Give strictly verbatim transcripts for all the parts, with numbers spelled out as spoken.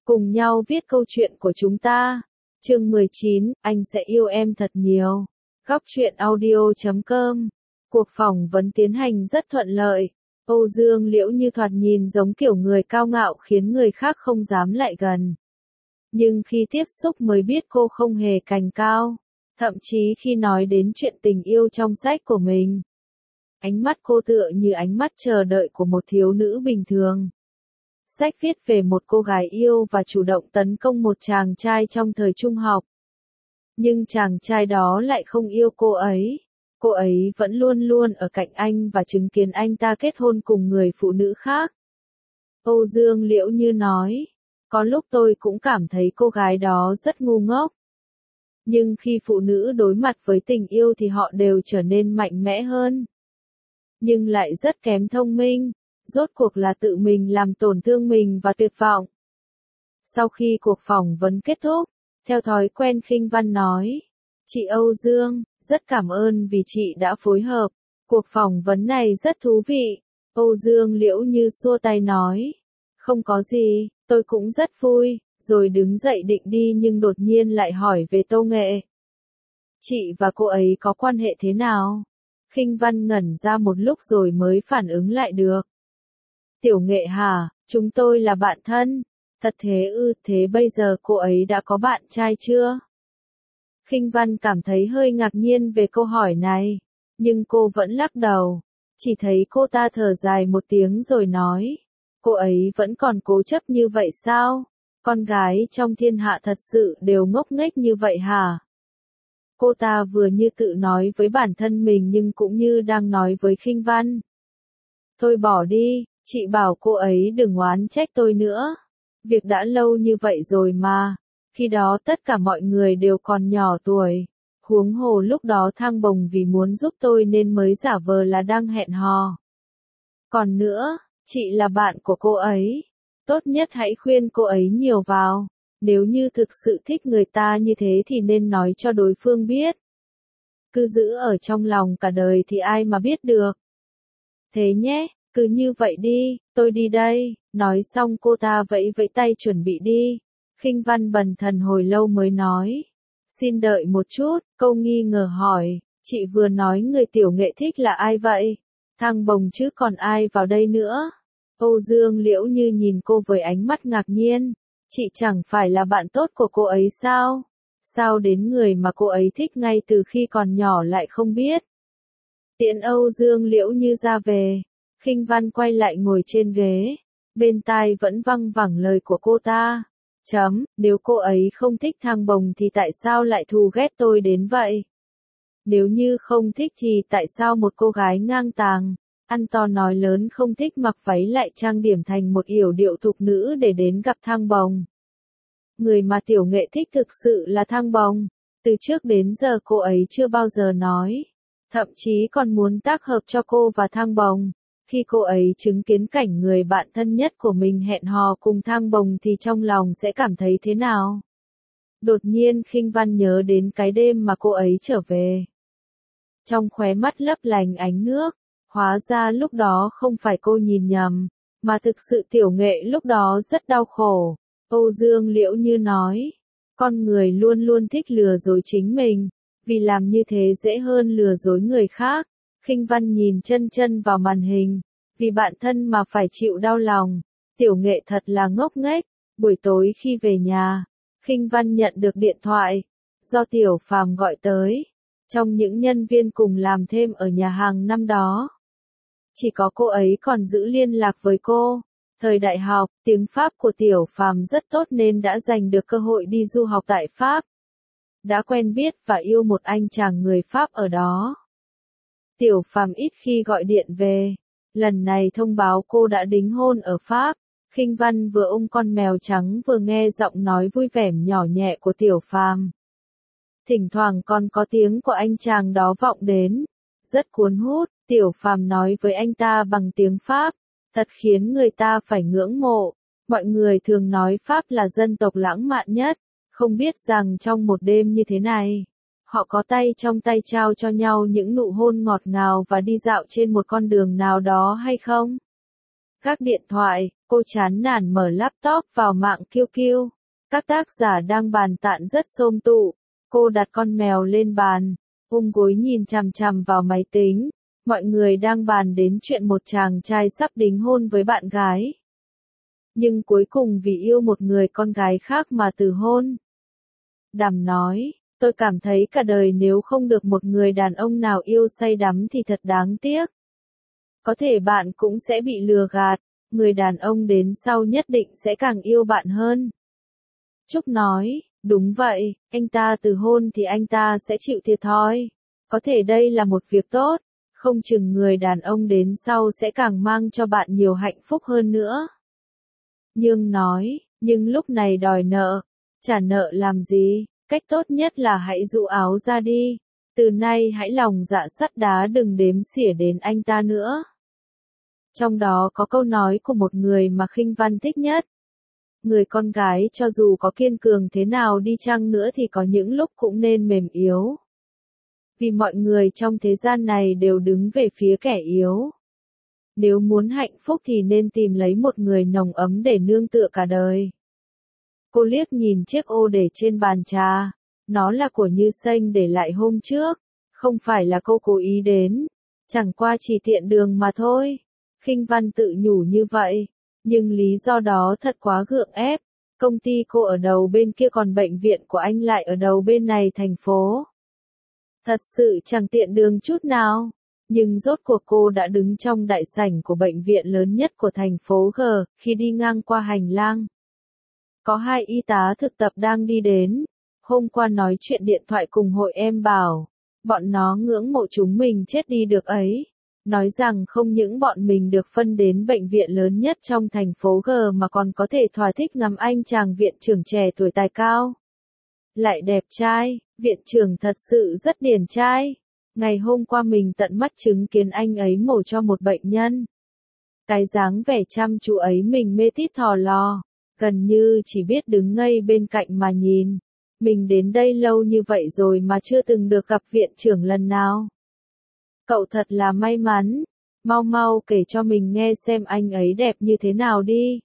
Cùng nhau viết câu chuyện của chúng ta. Chương mười chín, anh sẽ yêu em thật nhiều. Góc truyện audio chấm com. Cuộc phỏng vấn tiến hành rất thuận lợi. Âu Dương Liễu Như thoạt nhìn giống kiểu người cao ngạo khiến người khác không dám lại gần. Nhưng khi tiếp xúc mới biết cô không hề cành cao. Thậm chí khi nói đến chuyện tình yêu trong sách của mình, ánh mắt cô tựa như ánh mắt chờ đợi của một thiếu nữ bình thường. Sách viết về một cô gái yêu và chủ động tấn công một chàng trai trong thời trung học. Nhưng chàng trai đó lại không yêu cô ấy. Cô ấy vẫn luôn luôn ở cạnh anh và chứng kiến anh ta kết hôn cùng người phụ nữ khác. Âu Dương Liễu Như nói, có lúc tôi cũng cảm thấy cô gái đó rất ngu ngốc. Nhưng khi phụ nữ đối mặt với tình yêu thì họ đều trở nên mạnh mẽ hơn. Nhưng lại rất kém thông minh. Rốt cuộc là tự mình làm tổn thương mình và tuyệt vọng. Sau khi cuộc phỏng vấn kết thúc, theo thói quen Khinh Văn nói, chị Âu Dương, rất cảm ơn vì chị đã phối hợp. Cuộc phỏng vấn này rất thú vị. Âu Dương Liễu Như xua tay nói, không có gì, tôi cũng rất vui, rồi đứng dậy định đi nhưng đột nhiên lại hỏi về Tô Nghệ. Chị và cô ấy có quan hệ thế nào? Khinh Văn ngẩn ra một lúc rồi mới phản ứng lại được. Tiểu Nghệ hả, chúng tôi là bạn thân. Thật thế ư, thế bây giờ cô ấy đã có bạn trai chưa? Khinh Văn cảm thấy hơi ngạc nhiên về câu hỏi này, nhưng cô vẫn lắc đầu. Chỉ thấy cô ta thở dài một tiếng rồi nói, cô ấy vẫn còn cố chấp như vậy sao? Con gái trong thiên hạ thật sự đều ngốc nghếch như vậy hả? Cô ta vừa như tự nói với bản thân mình nhưng cũng như đang nói với Khinh Văn. Thôi bỏ đi. Chị bảo cô ấy đừng oán trách tôi nữa. Việc đã lâu như vậy rồi mà. Khi đó tất cả mọi người đều còn nhỏ tuổi. Huống hồ lúc đó Thang Bồng vì muốn giúp tôi nên mới giả vờ là đang hẹn hò. Còn nữa, chị là bạn của cô ấy. Tốt nhất hãy khuyên cô ấy nhiều vào. Nếu như thực sự thích người ta như thế thì nên nói cho đối phương biết. Cứ giữ ở trong lòng cả đời thì ai mà biết được. Thế nhé. Cứ như vậy đi, tôi đi đây. Nói xong cô ta vẫy vẫy tay chuẩn bị đi. Khinh Văn bần thần hồi lâu mới nói. Xin đợi một chút, câu nghi ngờ hỏi. Chị vừa nói người Tiểu Nghệ thích là ai vậy? Thang Bồng chứ còn ai vào đây nữa? Âu Dương Liễu Như nhìn cô với ánh mắt ngạc nhiên. Chị chẳng phải là bạn tốt của cô ấy sao? Sao đến người mà cô ấy thích ngay từ khi còn nhỏ lại không biết? Tiễn Âu Dương Liễu Như ra về. Khinh Văn quay lại ngồi trên ghế, bên tai vẫn văng vẳng lời của cô ta. Chấm, nếu cô ấy không thích Thang Bồng thì tại sao lại thù ghét tôi đến vậy? Nếu như không thích thì tại sao một cô gái ngang tàng, ăn to nói lớn không thích mặc váy lại trang điểm thành một yểu điệu thục nữ để đến gặp Thang Bồng? Người mà Tiểu Nghệ thích thực sự là Thang Bồng. Từ trước đến giờ cô ấy chưa bao giờ nói, thậm chí còn muốn tác hợp cho cô và Thang Bồng. Khi cô ấy chứng kiến cảnh người bạn thân nhất của mình hẹn hò cùng Thang Bồng thì trong lòng sẽ cảm thấy thế nào? Đột nhiên Khinh Văn nhớ đến cái đêm mà cô ấy trở về. Trong khóe mắt lấp lánh ánh nước, hóa ra lúc đó không phải cô nhìn nhầm, mà thực sự Tiểu Nghệ lúc đó rất đau khổ. Âu Dương Liễu Như nói, con người luôn luôn thích lừa dối chính mình, vì làm như thế dễ hơn lừa dối người khác. Khinh Văn nhìn chân chân vào màn hình, vì bạn thân mà phải chịu đau lòng. Tiểu Nghệ thật là ngốc nghếch. Buổi tối khi về nhà, Khinh Văn nhận được điện thoại do Tiểu Phàm gọi tới. Trong những nhân viên cùng làm thêm ở nhà hàng năm đó, chỉ có cô ấy còn giữ liên lạc với cô. Thời đại học, tiếng Pháp của Tiểu Phàm rất tốt nên đã giành được cơ hội đi du học tại Pháp. Đã quen biết và yêu một anh chàng người Pháp ở đó. Tiểu Phàm ít khi gọi điện về. Lần này thông báo cô đã đính hôn ở Pháp. Khinh Văn vừa ôm con mèo trắng vừa nghe giọng nói vui vẻ nhỏ nhẹ của Tiểu Phàm. Thỉnh thoảng còn có tiếng của anh chàng đó vọng đến. Rất cuốn hút, Tiểu Phàm nói với anh ta bằng tiếng Pháp. Thật khiến người ta phải ngưỡng mộ. Mọi người thường nói Pháp là dân tộc lãng mạn nhất. Không biết rằng trong một đêm như thế này, họ có tay trong tay trao cho nhau những nụ hôn ngọt ngào và đi dạo trên một con đường nào đó hay không? Các điện thoại, cô chán nản mở laptop vào mạng kiu kiu. Các tác giả đang bàn tán rất xôm tụ. Cô đặt con mèo lên bàn, ôm gối nhìn chằm chằm vào máy tính. Mọi người đang bàn đến chuyện một chàng trai sắp đính hôn với bạn gái. Nhưng cuối cùng vì yêu một người con gái khác mà từ hôn. Đàm nói, tôi cảm thấy cả đời nếu không được một người đàn ông nào yêu say đắm thì thật đáng tiếc. Có thể bạn cũng sẽ bị lừa gạt, người đàn ông đến sau nhất định sẽ càng yêu bạn hơn. Trúc nói, đúng vậy, anh ta từ hôn thì anh ta sẽ chịu thiệt thòi. Có thể đây là một việc tốt, không chừng người đàn ông đến sau sẽ càng mang cho bạn nhiều hạnh phúc hơn nữa. Nhưng nói, nhưng lúc này đòi nợ, trả nợ làm gì, cách tốt nhất là hãy rũ áo ra đi. Từ nay hãy lòng dạ sắt đá đừng đếm xỉa đến anh ta nữa. Trong đó có câu nói của một người mà Khinh Văn thích nhất. Người con gái cho dù có kiên cường thế nào đi chăng nữa thì có những lúc cũng nên mềm yếu. Vì mọi người trong thế gian này đều đứng về phía kẻ yếu. Nếu muốn hạnh phúc thì nên tìm lấy một người nồng ấm để nương tựa cả đời. Cô liếc nhìn chiếc ô để trên bàn trà. Nó là của Như Xanh để lại hôm trước. Không phải là cô cố ý đến. Chẳng qua chỉ tiện đường mà thôi. Khinh Văn tự nhủ như vậy. Nhưng lý do đó thật quá gượng ép. Công ty cô ở đầu bên kia còn bệnh viện của anh lại ở đầu bên này thành phố. Thật sự chẳng tiện đường chút nào. Nhưng rốt cuộc cô đã đứng trong đại sảnh của bệnh viện lớn nhất của thành phố G, khi đi ngang qua hành lang. Có hai y tá thực tập đang đi đến. Hôm qua nói chuyện điện thoại cùng hội em bảo. Bọn nó ngưỡng mộ chúng mình chết đi được ấy. Nói rằng không những bọn mình được phân đến bệnh viện lớn nhất trong thành phố G mà còn có thể thỏa thích ngắm anh chàng viện trưởng trẻ tuổi tài cao. Lại đẹp trai, viện trưởng thật sự rất điển trai. Ngày hôm qua mình tận mắt chứng kiến anh ấy mổ cho một bệnh nhân. Cái dáng vẻ chăm chú ấy mình mê tít thò lò, gần như chỉ biết đứng ngây bên cạnh mà nhìn. Mình đến đây lâu như vậy rồi mà chưa từng được gặp viện trưởng lần nào. Cậu thật là may mắn, mau mau kể cho mình nghe xem anh ấy đẹp như thế nào đi.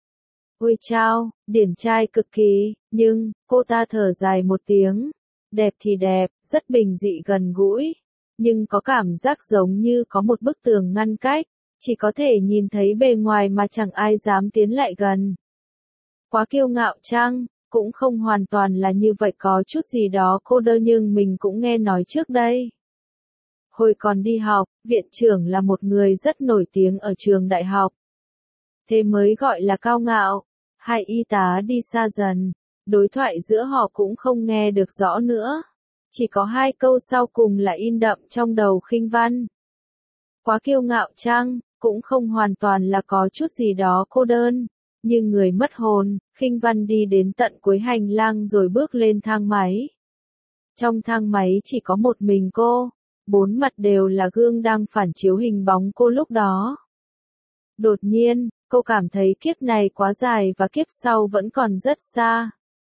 Ôi chao, điển trai cực kỳ, nhưng, cô ta thở dài một tiếng. Đẹp thì đẹp, rất bình dị gần gũi. Nhưng có cảm giác giống như có một bức tường ngăn cách, chỉ có thể nhìn thấy bề ngoài mà chẳng ai dám tiến lại gần. Quá kiêu ngạo chăng? Cũng không hoàn toàn là như vậy, có chút gì đó cô đơn nhưng mình cũng nghe nói trước đây. Hồi còn đi học, viện trưởng là một người rất nổi tiếng ở trường đại học. Thế mới gọi là cao ngạo. Hai y tá đi xa dần, đối thoại giữa họ cũng không nghe được rõ nữa. Chỉ có hai câu sau cùng là in đậm trong đầu Khinh Văn. Quá kiêu ngạo chăng, cũng không hoàn toàn là có chút gì đó cô đơn. Như người mất hồn, Khinh Văn đi đến tận cuối hành lang rồi bước lên thang máy. Trong thang máy chỉ có một mình cô. Bốn mặt đều là gương đang phản chiếu hình bóng cô lúc đó. Đột nhiên, cô cảm thấy kiếp này quá dài và kiếp sau vẫn còn rất xa.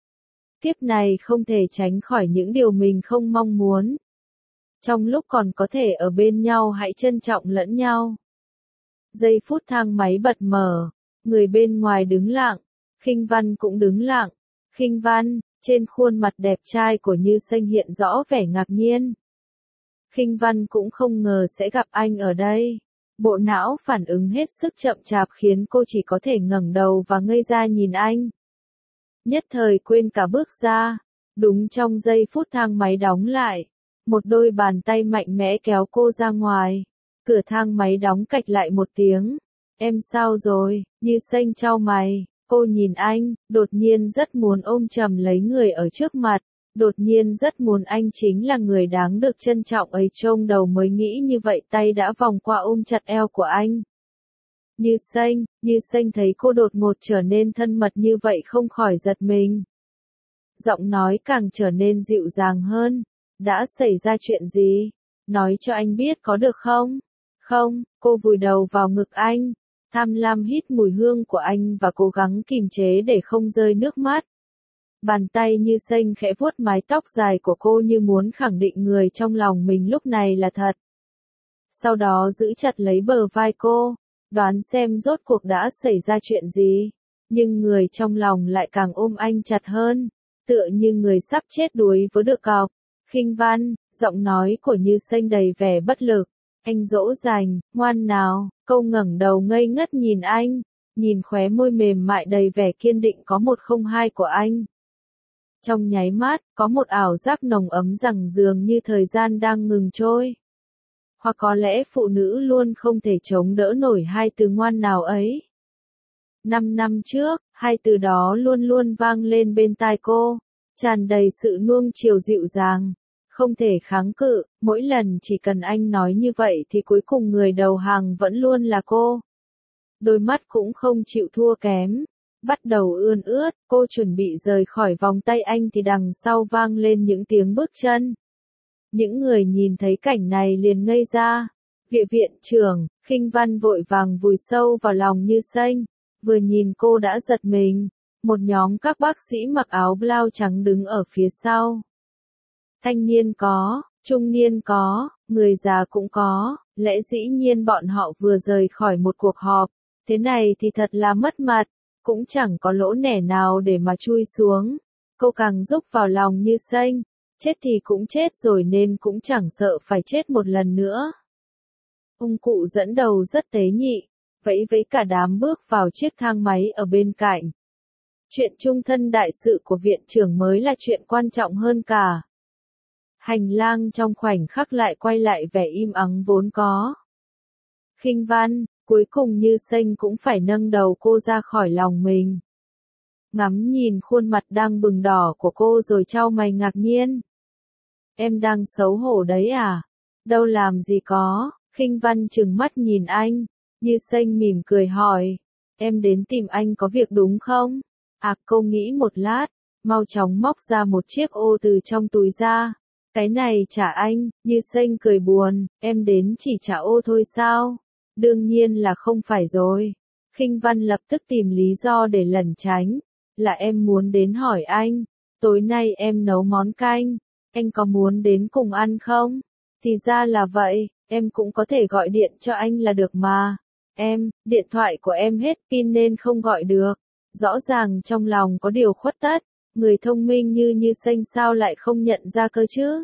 Kiếp này không thể tránh khỏi những điều mình không mong muốn. Trong lúc còn có thể ở bên nhau hãy trân trọng lẫn nhau. Giây phút thang máy bật mở, người bên ngoài đứng lặng, Khinh Văn cũng đứng lặng. Khinh Văn, trên khuôn mặt đẹp trai của Như Xanh hiện rõ vẻ ngạc nhiên. Khinh Văn cũng không ngờ sẽ gặp anh ở đây. Bộ não phản ứng hết sức chậm chạp khiến cô chỉ có thể ngẩng đầu và ngây ra nhìn anh. Nhất thời quên cả bước ra. Đúng trong giây phút thang máy đóng lại, một đôi bàn tay mạnh mẽ kéo cô ra ngoài. Cửa thang máy đóng cạch lại một tiếng. Em sao rồi? Như Xanh chau mày. Cô nhìn anh, đột nhiên rất muốn ôm chầm lấy người ở trước mặt. Đột nhiên rất muốn anh chính là người đáng được trân trọng ấy, trông đầu mới nghĩ như vậy tay đã vòng qua ôm chặt eo của anh. Như Xanh, Như Xanh thấy cô đột ngột trở nên thân mật như vậy không khỏi giật mình. Giọng nói càng trở nên dịu dàng hơn. Đã xảy ra chuyện gì? Nói cho anh biết có được không? Không, cô vùi đầu vào ngực anh. Tham lam hít mùi hương của anh và cố gắng kìm chế để không rơi nước mắt. Bàn tay Như Xanh khẽ vuốt mái tóc dài của cô như muốn khẳng định người trong lòng mình lúc này là thật. Sau đó giữ chặt lấy bờ vai cô. đoán xem rốt cuộc đã xảy ra chuyện gì. Nhưng người trong lòng lại càng ôm anh chặt hơn, tựa như người sắp chết đuối với được cọc. Khinh Văn, giọng nói của Như Xanh đầy vẻ bất lực. Anh dỗ dành, ngoan nào, cô ngẩng đầu ngây ngất nhìn anh, nhìn khóe môi mềm mại đầy vẻ kiên định có một không hai của anh. Trong nháy mắt, có một ảo giác nồng ấm rằng dường như thời gian đang ngừng trôi. Hoặc có lẽ phụ nữ luôn không thể chống đỡ nổi hai từ ngoan nào ấy. Năm năm trước, hai từ đó luôn luôn vang lên bên tai cô, tràn đầy sự nuông chiều dịu dàng, không thể kháng cự, mỗi lần chỉ cần anh nói như vậy thì cuối cùng người đầu hàng vẫn luôn là cô. Đôi mắt cũng không chịu thua kém, bắt đầu ươn ướt, cô chuẩn bị rời khỏi vòng tay anh thì đằng sau vang lên những tiếng bước chân. Những người nhìn thấy cảnh này liền ngây ra. Viện viện trưởng, Khinh Văn vội vàng vùi sâu vào lòng Như Xanh, vừa nhìn cô đã giật mình, một nhóm các bác sĩ mặc áo blau trắng đứng ở phía sau. Thanh niên có, trung niên có, người già cũng có, lẽ dĩ nhiên bọn họ vừa rời khỏi một cuộc họp, thế này thì thật là mất mặt, cũng chẳng có lỗ nẻ nào để mà chui xuống. Cô càng rúc vào lòng Như Xanh, chết thì cũng chết rồi nên cũng chẳng sợ phải chết một lần nữa. Ông cụ dẫn đầu rất tế nhị, vẫy vẫy cả đám bước vào chiếc thang máy ở bên cạnh. Chuyện chung thân đại sự của viện trưởng mới là chuyện quan trọng hơn cả. Hành lang trong khoảnh khắc lại quay lại vẻ im ắng vốn có. Khinh Văn, cuối cùng Như Xanh cũng phải nâng đầu cô ra khỏi lòng mình. Ngắm nhìn khuôn mặt đang bừng đỏ của cô rồi chau mày ngạc nhiên. Em đang xấu hổ đấy à? Đâu làm gì có. Khinh Văn trừng mắt nhìn anh, Như Xanh mỉm cười hỏi, em đến tìm anh có việc đúng không? À, cô nghĩ một lát, mau chóng móc ra một chiếc ô từ trong túi ra. Cái này trả anh. Như Xanh cười buồn, em đến chỉ trả ô thôi sao? Đương nhiên là không phải rồi. Khinh Văn lập tức tìm lý do để lẩn tránh, là em muốn đến hỏi anh, tối nay em nấu món canh, anh có muốn đến cùng ăn không? Thì ra là vậy, em cũng có thể gọi điện cho anh là được mà. Em, điện thoại của em hết pin nên không gọi được. Rõ ràng trong lòng có điều khuất tất, người thông minh như Như Xanh sao lại không nhận ra cơ chứ?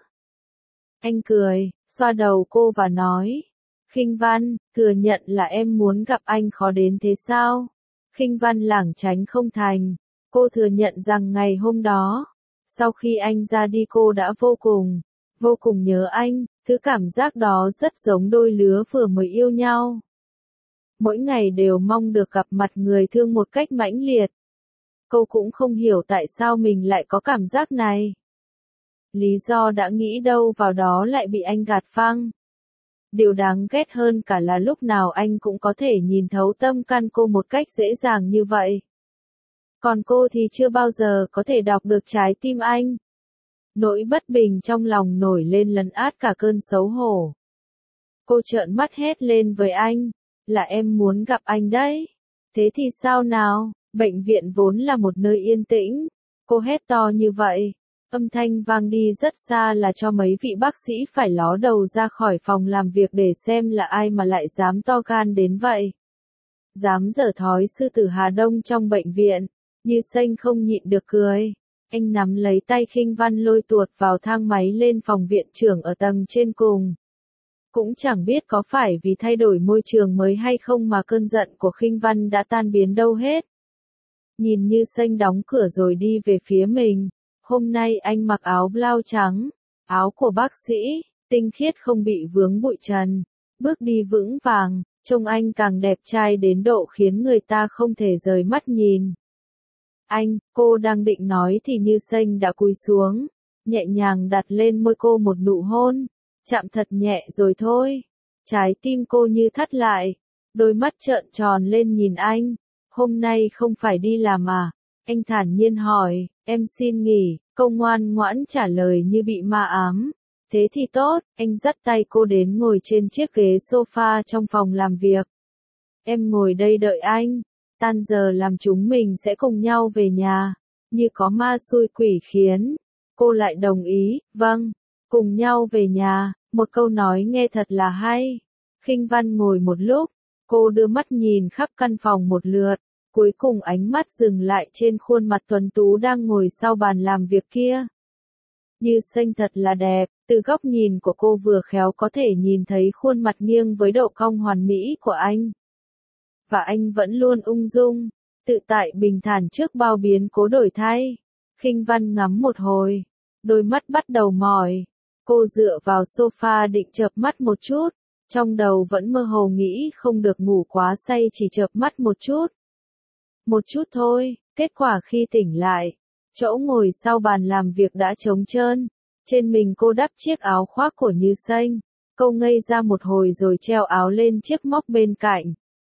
Anh cười, xoa đầu cô và nói, Khinh Văn, thừa nhận là em muốn gặp anh khó đến thế sao? Khinh Văn lảng tránh không thành, cô thừa nhận rằng ngày hôm đó, sau khi anh ra đi cô đã vô cùng, vô cùng nhớ anh, thứ cảm giác đó rất giống đôi lứa vừa mới yêu nhau. Mỗi ngày đều mong được gặp mặt người thương một cách mãnh liệt. Cô cũng không hiểu tại sao mình lại có cảm giác này. Lý do đã nghĩ đâu vào đó lại bị anh gạt phăng. Điều đáng ghét hơn cả là lúc nào anh cũng có thể nhìn thấu tâm can cô một cách dễ dàng như vậy. Còn cô thì chưa bao giờ có thể đọc được trái tim anh. Nỗi bất bình trong lòng nổi lên lấn át cả cơn xấu hổ. Cô trợn mắt hét lên với anh, là em muốn gặp anh đấy. Thế thì sao nào, bệnh viện vốn là một nơi yên tĩnh. Cô hét to như vậy, âm thanh vang đi rất xa là cho mấy vị bác sĩ phải ló đầu ra khỏi phòng làm việc để xem là ai mà lại dám to gan đến vậy. Dám giở thói sư tử Hà Đông trong bệnh viện. Như Xanh không nhịn được cười. Anh nắm lấy tay Khinh Văn lôi tuột vào thang máy lên phòng viện trưởng ở tầng trên cùng. Cũng chẳng biết có phải vì thay đổi môi trường mới hay không mà cơn giận của Khinh Văn đã tan biến đâu hết. Nhìn Như Xanh đóng cửa rồi đi về phía mình. Hôm nay anh mặc áo blau trắng, áo của bác sĩ, tinh khiết không bị vướng bụi trần. Bước đi vững vàng, trông anh càng đẹp trai đến độ khiến người ta không thể rời mắt nhìn. Anh, cô đang định nói thì Như Xanh đã cúi xuống, nhẹ nhàng đặt lên môi cô một nụ hôn, chạm thật nhẹ rồi thôi. Trái tim cô như thắt lại, đôi mắt trợn tròn lên nhìn anh. Hôm nay không phải đi làm à? Anh thản nhiên hỏi, em xin nghỉ, cô ngoan ngoãn trả lời như bị ma ám. Thế thì tốt, anh dắt tay cô đến ngồi trên chiếc ghế sofa trong phòng làm việc. Em ngồi đây đợi anh. Tan giờ làm chúng mình sẽ cùng nhau về nhà. Như có ma xui quỷ khiến. Cô lại đồng ý, vâng, cùng nhau về nhà. Một câu nói nghe thật là hay. Khinh Văn ngồi một lúc, Cô đưa mắt nhìn khắp căn phòng một lượt, cuối cùng ánh mắt dừng lại trên khuôn mặt tuấn tú đang ngồi sau bàn làm việc kia. Như Xanh thật là đẹp, từ góc nhìn của cô vừa khéo có thể nhìn thấy khuôn mặt nghiêng với độ cong hoàn mỹ của anh. Và anh vẫn luôn ung dung, tự tại bình thản trước bao biến cố đổi thay. Khinh Văn ngắm một hồi, đôi mắt bắt đầu mỏi. Cô dựa vào sofa định chợp mắt một chút, trong đầu vẫn mơ hồ nghĩ không được ngủ quá say chỉ chợp mắt một chút. Một chút thôi, kết quả khi tỉnh lại, chỗ ngồi sau bàn làm việc đã trống trơn, trên mình cô đắp chiếc áo khoác của Như Xanh. Cô ngây ra một hồi rồi treo áo lên chiếc móc bên cạnh.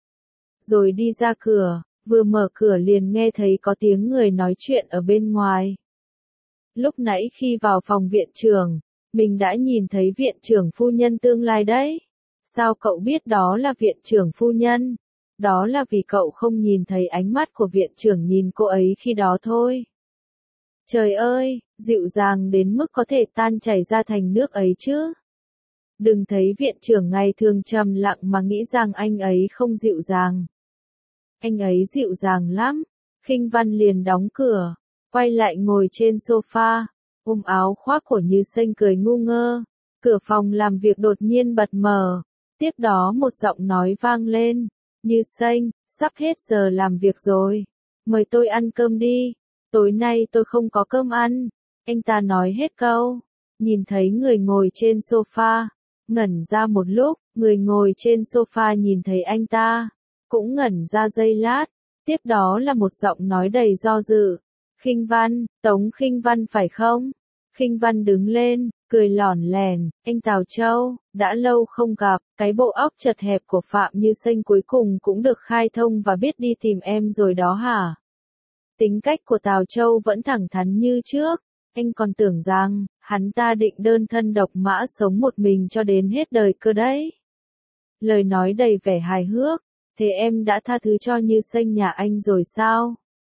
Rồi đi ra cửa, vừa mở cửa liền nghe thấy có tiếng người nói chuyện ở bên ngoài. Lúc nãy khi vào phòng viện trưởng, mình đã nhìn thấy viện trưởng phu nhân tương lai đấy. Sao cậu biết đó là viện trưởng phu nhân? Đó là vì cậu không nhìn thấy ánh mắt của viện trưởng nhìn cô ấy khi đó thôi. Trời ơi, dịu dàng đến mức có thể tan chảy ra thành nước ấy chứ. Đừng thấy viện trưởng ngày thường trầm lặng mà nghĩ rằng anh ấy không dịu dàng. Anh ấy dịu dàng lắm. Khinh Văn liền đóng cửa, quay lại ngồi trên sofa, ôm áo khoác của Như Xanh cười ngu ngơ. Cửa phòng làm việc đột nhiên bật mở, tiếp đó một giọng nói vang lên. Như Xanh, sắp hết giờ làm việc rồi. Mời tôi ăn cơm đi. Tối nay tôi không có cơm ăn. Anh ta nói hết câu. Nhìn thấy người ngồi trên sofa. Ngẩn ra một lúc, người ngồi trên sofa nhìn thấy anh ta. Cũng ngẩn ra giây lát. Tiếp đó là một giọng nói đầy do dự. Khinh Văn, Tống Khinh Văn phải không? Khinh Văn đứng lên, cười lỏn lẻn, anh Tào Châu, đã lâu không gặp, cái bộ óc chật hẹp của Phạm Như Xanh cuối cùng cũng được khai thông và biết đi tìm em rồi đó hả? Tính cách của Tào Châu vẫn thẳng thắn như trước, anh còn tưởng rằng, hắn ta định đơn thân độc mã sống một mình cho đến hết đời cơ đấy. Lời nói đầy vẻ hài hước, thế em đã tha thứ cho Như Xanh nhà anh rồi sao?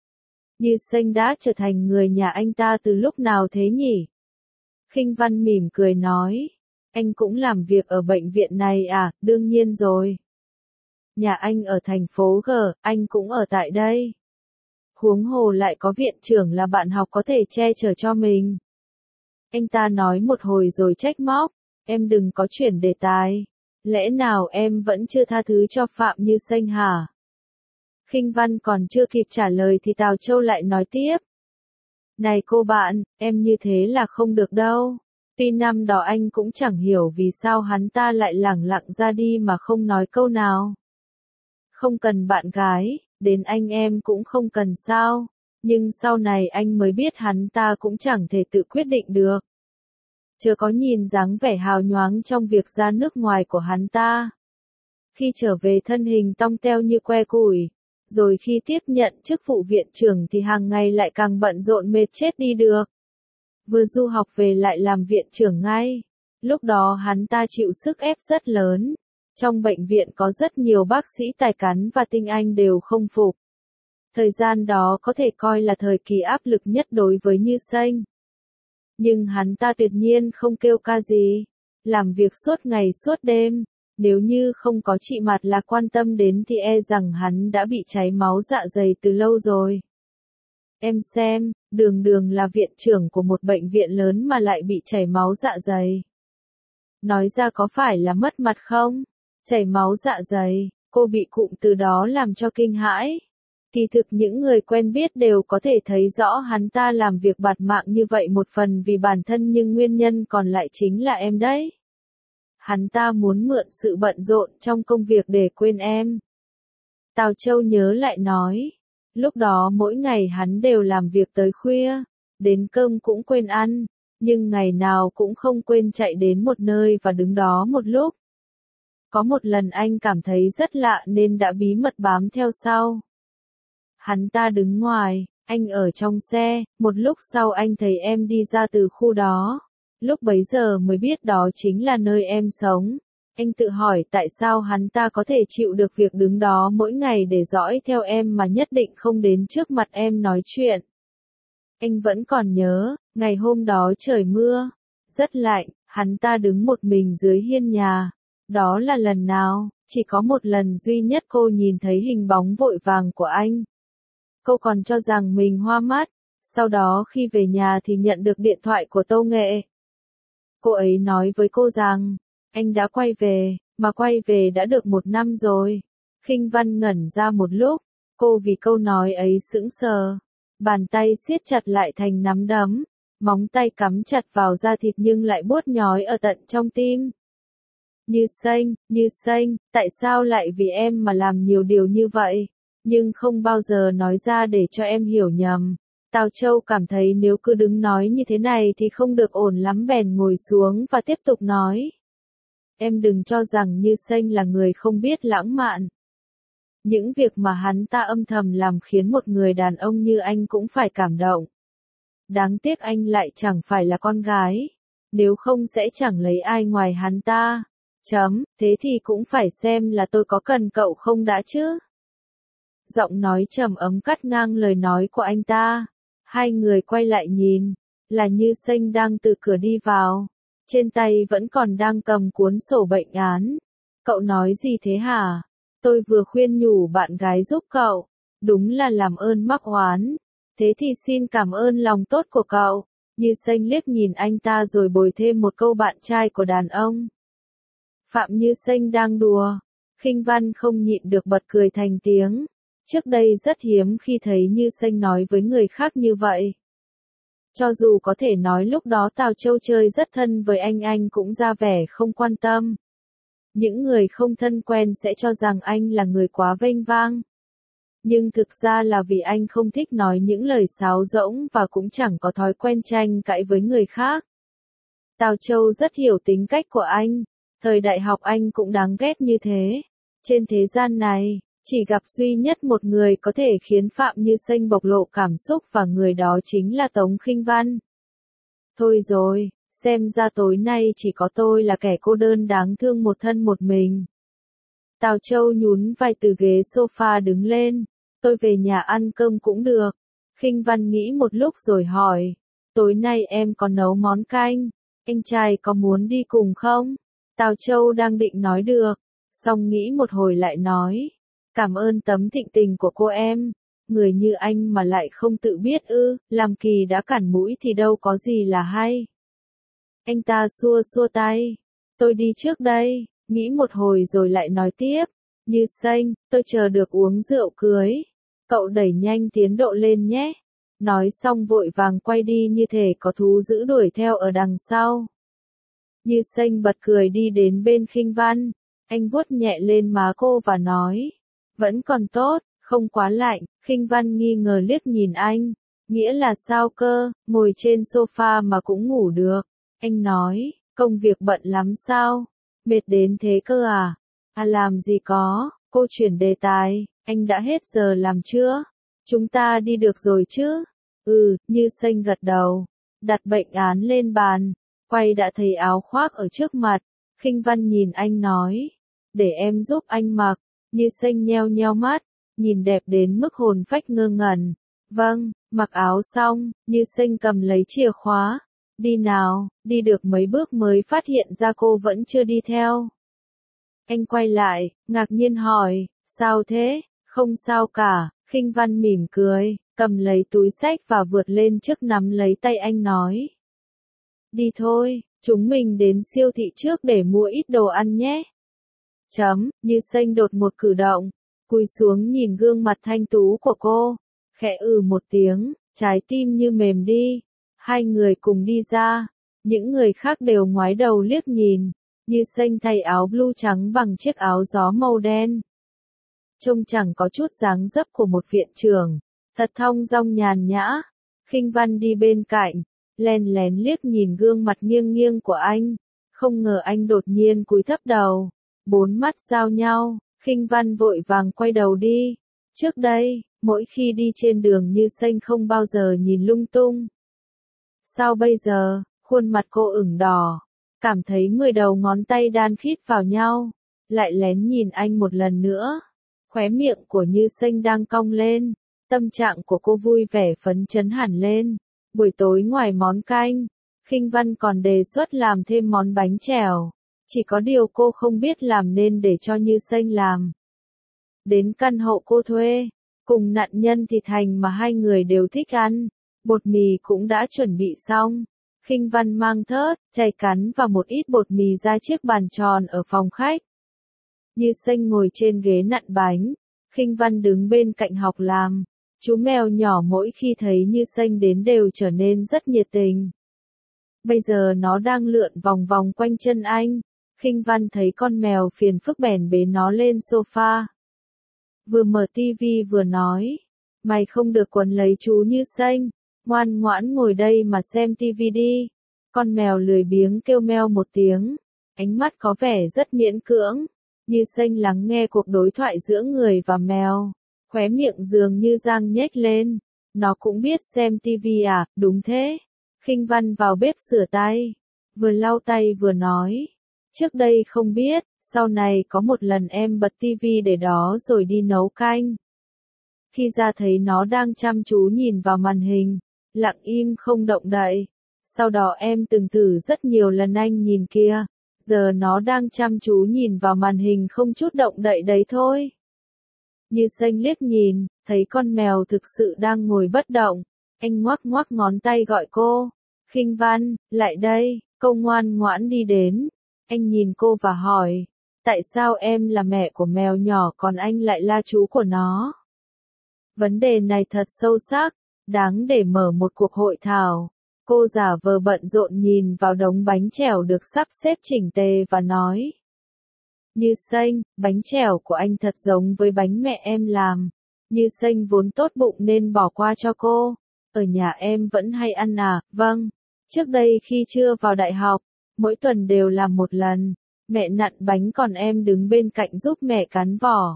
Như Xanh đã trở thành người nhà anh ta từ lúc nào thế nhỉ? Khinh Văn mỉm cười nói, anh cũng làm việc ở bệnh viện này à, đương nhiên rồi. Nhà anh ở thành phố G, anh cũng ở tại đây. Huống hồ lại có viện trưởng là bạn học có thể che chở cho mình. Anh ta nói một hồi rồi trách móc, em đừng có chuyển đề tài. Lẽ nào em vẫn chưa tha thứ cho Phạm Như Xanh hả? Khinh Văn còn chưa kịp trả lời thì Tào Châu lại nói tiếp. Này cô bạn, em như thế là không được đâu. Tuy năm đó anh cũng chẳng hiểu vì sao hắn ta lại lẳng lặng ra đi mà không nói câu nào. Không cần bạn gái, đến anh em cũng không cần sao. Nhưng sau này anh mới biết hắn ta cũng chẳng thể tự quyết định được. Chớ có nhìn dáng vẻ hào nhoáng trong việc ra nước ngoài của hắn ta. Khi trở về thân hình tong teo như que củi. Rồi khi tiếp nhận chức vụ viện trưởng thì hàng ngày lại càng bận rộn mệt chết đi được. Vừa du học về lại làm viện trưởng ngay. Lúc đó hắn ta chịu sức ép rất lớn. Trong bệnh viện có rất nhiều bác sĩ tài cán và tinh anh đều không phục. Thời gian đó có thể coi là thời kỳ áp lực nhất đối với Như Xanh. Nhưng hắn ta tuyệt nhiên không kêu ca gì. Làm việc suốt ngày suốt đêm. Nếu như không có chị Mạt là quan tâm đến thì e rằng hắn đã bị cháy máu dạ dày từ lâu rồi. Em xem, đường đường là viện trưởng của một bệnh viện lớn mà lại bị chảy máu dạ dày. Nói ra có phải là mất mặt không? Chảy máu dạ dày, cô bị cụm từ đó làm cho kinh hãi. Kỳ thực những người quen biết đều có thể thấy rõ hắn ta làm việc bạt mạng như vậy một phần vì bản thân nhưng nguyên nhân còn lại chính là em đấy. Hắn ta muốn mượn sự bận rộn trong công việc để quên em. Tào Châu nhớ lại nói. Lúc đó mỗi ngày hắn đều làm việc tới khuya. Đến cơm cũng quên ăn. Nhưng ngày nào cũng không quên chạy đến một nơi và đứng đó một lúc. Có một lần anh cảm thấy rất lạ nên đã bí mật bám theo sau. Hắn ta đứng ngoài, anh ở trong xe. Một lúc sau anh thấy em đi ra từ khu đó. Lúc bấy giờ mới biết đó chính là nơi em sống. Anh tự hỏi tại sao hắn ta có thể chịu được việc đứng đó mỗi ngày để dõi theo em mà nhất định không đến trước mặt em nói chuyện. Anh vẫn còn nhớ, ngày hôm đó trời mưa, rất lạnh, hắn ta đứng một mình dưới hiên nhà. Đó là lần nào? Chỉ có một lần duy nhất cô nhìn thấy hình bóng vội vàng của anh. Cô còn cho rằng mình hoa mắt. Sau đó khi về nhà thì nhận được điện thoại của Tâu Nghệ. Cô ấy nói với cô rằng, anh đã quay về, mà quay về đã được một năm rồi. Khinh Văn ngẩn ra một lúc, cô vì câu nói ấy sững sờ. Bàn tay siết chặt lại thành nắm đấm, móng tay cắm chặt vào da thịt nhưng lại buốt nhói ở tận trong tim. Như Xanh, Như Xanh, tại sao lại vì em mà làm nhiều điều như vậy, nhưng không bao giờ nói ra để cho em hiểu nhầm. Tào Châu cảm thấy nếu cứ đứng nói như thế này thì không được ổn lắm bèn ngồi xuống và tiếp tục nói. Em đừng cho rằng Như Xanh là người không biết lãng mạn. Những việc mà hắn ta âm thầm làm khiến một người đàn ông như anh cũng phải cảm động. Đáng tiếc anh lại chẳng phải là con gái. Nếu không sẽ chẳng lấy ai ngoài hắn ta. Chấm, thế thì cũng phải xem là tôi có cần cậu không đã chứ. Giọng nói trầm ấm cắt ngang lời nói của anh ta. Hai người quay lại nhìn, là Như Xanh đang từ cửa đi vào. Trên tay vẫn còn đang cầm cuốn sổ bệnh án. Cậu nói gì thế hả? Tôi vừa khuyên nhủ bạn gái giúp cậu. Đúng là làm ơn mắc oán. Thế thì xin cảm ơn lòng tốt của cậu. Như Xanh liếc nhìn anh ta rồi bồi thêm một câu bạn trai của đàn ông. Phạm Như Xanh đang đùa. Khinh Văn không nhịn được bật cười thành tiếng. Trước đây rất hiếm khi thấy Như Xanh nói với người khác như vậy. Cho dù có thể nói lúc đó Tào Châu chơi rất thân với anh anh cũng ra vẻ không quan tâm. Những người không thân quen sẽ cho rằng anh là người quá vênh vang. Nhưng thực ra là vì anh không thích nói những lời sáo rỗng và cũng chẳng có thói quen tranh cãi với người khác. Tào Châu rất hiểu tính cách của anh. Thời đại học anh cũng đáng ghét như thế. Trên thế gian này, chỉ gặp duy nhất một người có thể khiến Phạm Như Xanh bộc lộ cảm xúc và người đó chính là Tống Khinh Văn. Thôi rồi, xem ra tối nay chỉ có tôi là kẻ cô đơn đáng thương một thân một mình. Tào Châu nhún vai từ ghế sofa đứng lên. Tôi về nhà ăn cơm cũng được. Khinh Văn nghĩ một lúc rồi hỏi. Tối nay em có nấu món canh. Anh trai có muốn đi cùng không? Tào Châu đang định nói được. Xong nghĩ một hồi lại nói. Cảm ơn tấm thịnh tình của cô em. Người như anh mà lại không tự biết ư, làm kỳ đã cản mũi thì đâu có gì là hay. Anh ta xua xua tay. Tôi đi trước đây, nghĩ một hồi rồi lại nói tiếp. Như Xanh, tôi chờ được uống rượu cưới. Cậu đẩy nhanh tiến độ lên nhé. Nói xong vội vàng quay đi như thể có thú dữ đuổi theo ở đằng sau. Như Xanh bật cười đi đến bên Khinh Văn. Anh vuốt nhẹ lên má cô và nói. Vẫn còn tốt, không quá lạnh. Khinh Văn nghi ngờ liếc nhìn anh. Nghĩa là sao cơ, ngồi trên sofa mà cũng ngủ được. Anh nói, công việc bận lắm sao? Mệt đến thế cơ à? À làm gì có, cô chuyển đề tài, anh đã hết giờ làm chưa? Chúng ta đi được rồi chứ? Ừ, Như Xanh gật đầu. Đặt bệnh án lên bàn. Quay đã thấy áo khoác ở trước mặt. Khinh Văn nhìn anh nói. Để em giúp anh mặc. Như Xanh nheo nheo mắt. Nhìn đẹp đến mức hồn phách ngơ ngẩn. Vâng, mặc áo xong, Như Xanh cầm lấy chìa khóa. Đi nào, đi được mấy bước mới phát hiện ra cô vẫn chưa đi theo. Anh quay lại, ngạc nhiên hỏi, sao thế? Không sao cả, Khinh Văn mỉm cười, cầm lấy túi xách và vượt lên trước nắm lấy tay anh nói. Đi thôi, chúng mình đến siêu thị trước để mua ít đồ ăn nhé. Chấm, Như Xanh đột một cử động, cúi xuống nhìn gương mặt thanh tú của cô, khẽ ừ một tiếng, trái tim như mềm đi. Hai người cùng đi ra, những người khác đều ngoái đầu liếc nhìn. Như Xanh thay áo blue trắng bằng chiếc áo gió màu đen. Trông chẳng có chút dáng dấp của một viện trưởng, thật thong dong nhàn nhã. Khinh Văn đi bên cạnh, len lén liếc nhìn gương mặt nghiêng nghiêng của anh, không ngờ anh đột nhiên cúi thấp đầu, bốn mắt giao nhau, Khinh Văn vội vàng quay đầu đi. Trước đây, mỗi khi đi trên đường Như Xanh không bao giờ nhìn lung tung. Sao bây giờ, khuôn mặt cô ửng đỏ, cảm thấy mười đầu ngón tay đan khít vào nhau, lại lén nhìn anh một lần nữa. Khóe miệng của Như Xanh đang cong lên, tâm trạng của cô vui vẻ phấn chấn hẳn lên. Buổi tối ngoài món canh, Khinh Văn còn đề xuất làm thêm món bánh chèo. Chỉ có điều cô không biết làm nên để cho Như Xanh làm. Đến căn hộ cô thuê, cùng nạn nhân thịt hành mà hai người đều thích ăn, bột mì cũng đã chuẩn bị xong. Khinh Văn mang thớt, chày cắn và một ít bột mì ra chiếc bàn tròn ở phòng khách. Như Xanh ngồi trên ghế nặn bánh, Khinh Văn đứng bên cạnh học làm. Chú mèo nhỏ mỗi khi thấy Như Xanh đến đều trở nên rất nhiệt tình. Bây giờ nó đang lượn vòng vòng quanh chân anh. Khinh Văn thấy con mèo phiền phức bèn bế nó lên sofa. Vừa mở tivi vừa nói, mày không được quấn lấy chú Như Xanh, ngoan ngoãn ngồi đây mà xem tivi đi. Con mèo lười biếng kêu meo một tiếng, ánh mắt có vẻ rất miễn cưỡng. Như Xanh lắng nghe cuộc đối thoại giữa người và mèo, khóe miệng dường như giang nhếch lên. Nó cũng biết xem tivi à? Đúng thế. Khinh Văn vào bếp rửa tay, vừa lau tay vừa nói, trước đây không biết, sau này có một lần em bật tivi để đó rồi đi nấu canh. Khi ra thấy nó đang chăm chú nhìn vào màn hình, lặng im không động đậy. Sau đó em từng thử rất nhiều lần anh nhìn kia, giờ nó đang chăm chú nhìn vào màn hình không chút động đậy đấy thôi. Như Xanh liếc nhìn, thấy con mèo thực sự đang ngồi bất động, anh ngoắc ngoắc ngón tay gọi cô. Khinh Văn, lại đây. Cô ngoan ngoãn đi đến. Anh nhìn cô và hỏi, tại sao em là mẹ của mèo nhỏ còn anh lại là chú của nó? Vấn đề này thật sâu sắc, đáng để mở một cuộc hội thảo. Cô giả vờ bận rộn nhìn vào đống bánh chèo được sắp xếp chỉnh tề và nói, Như Xanh, bánh chèo của anh thật giống với bánh mẹ em làm. Như Xanh vốn tốt bụng nên bỏ qua cho cô. Ở nhà em vẫn hay ăn à? Vâng. Trước đây khi chưa vào đại học, mỗi tuần đều làm một lần. Mẹ nặn bánh còn em đứng bên cạnh giúp mẹ cán vỏ.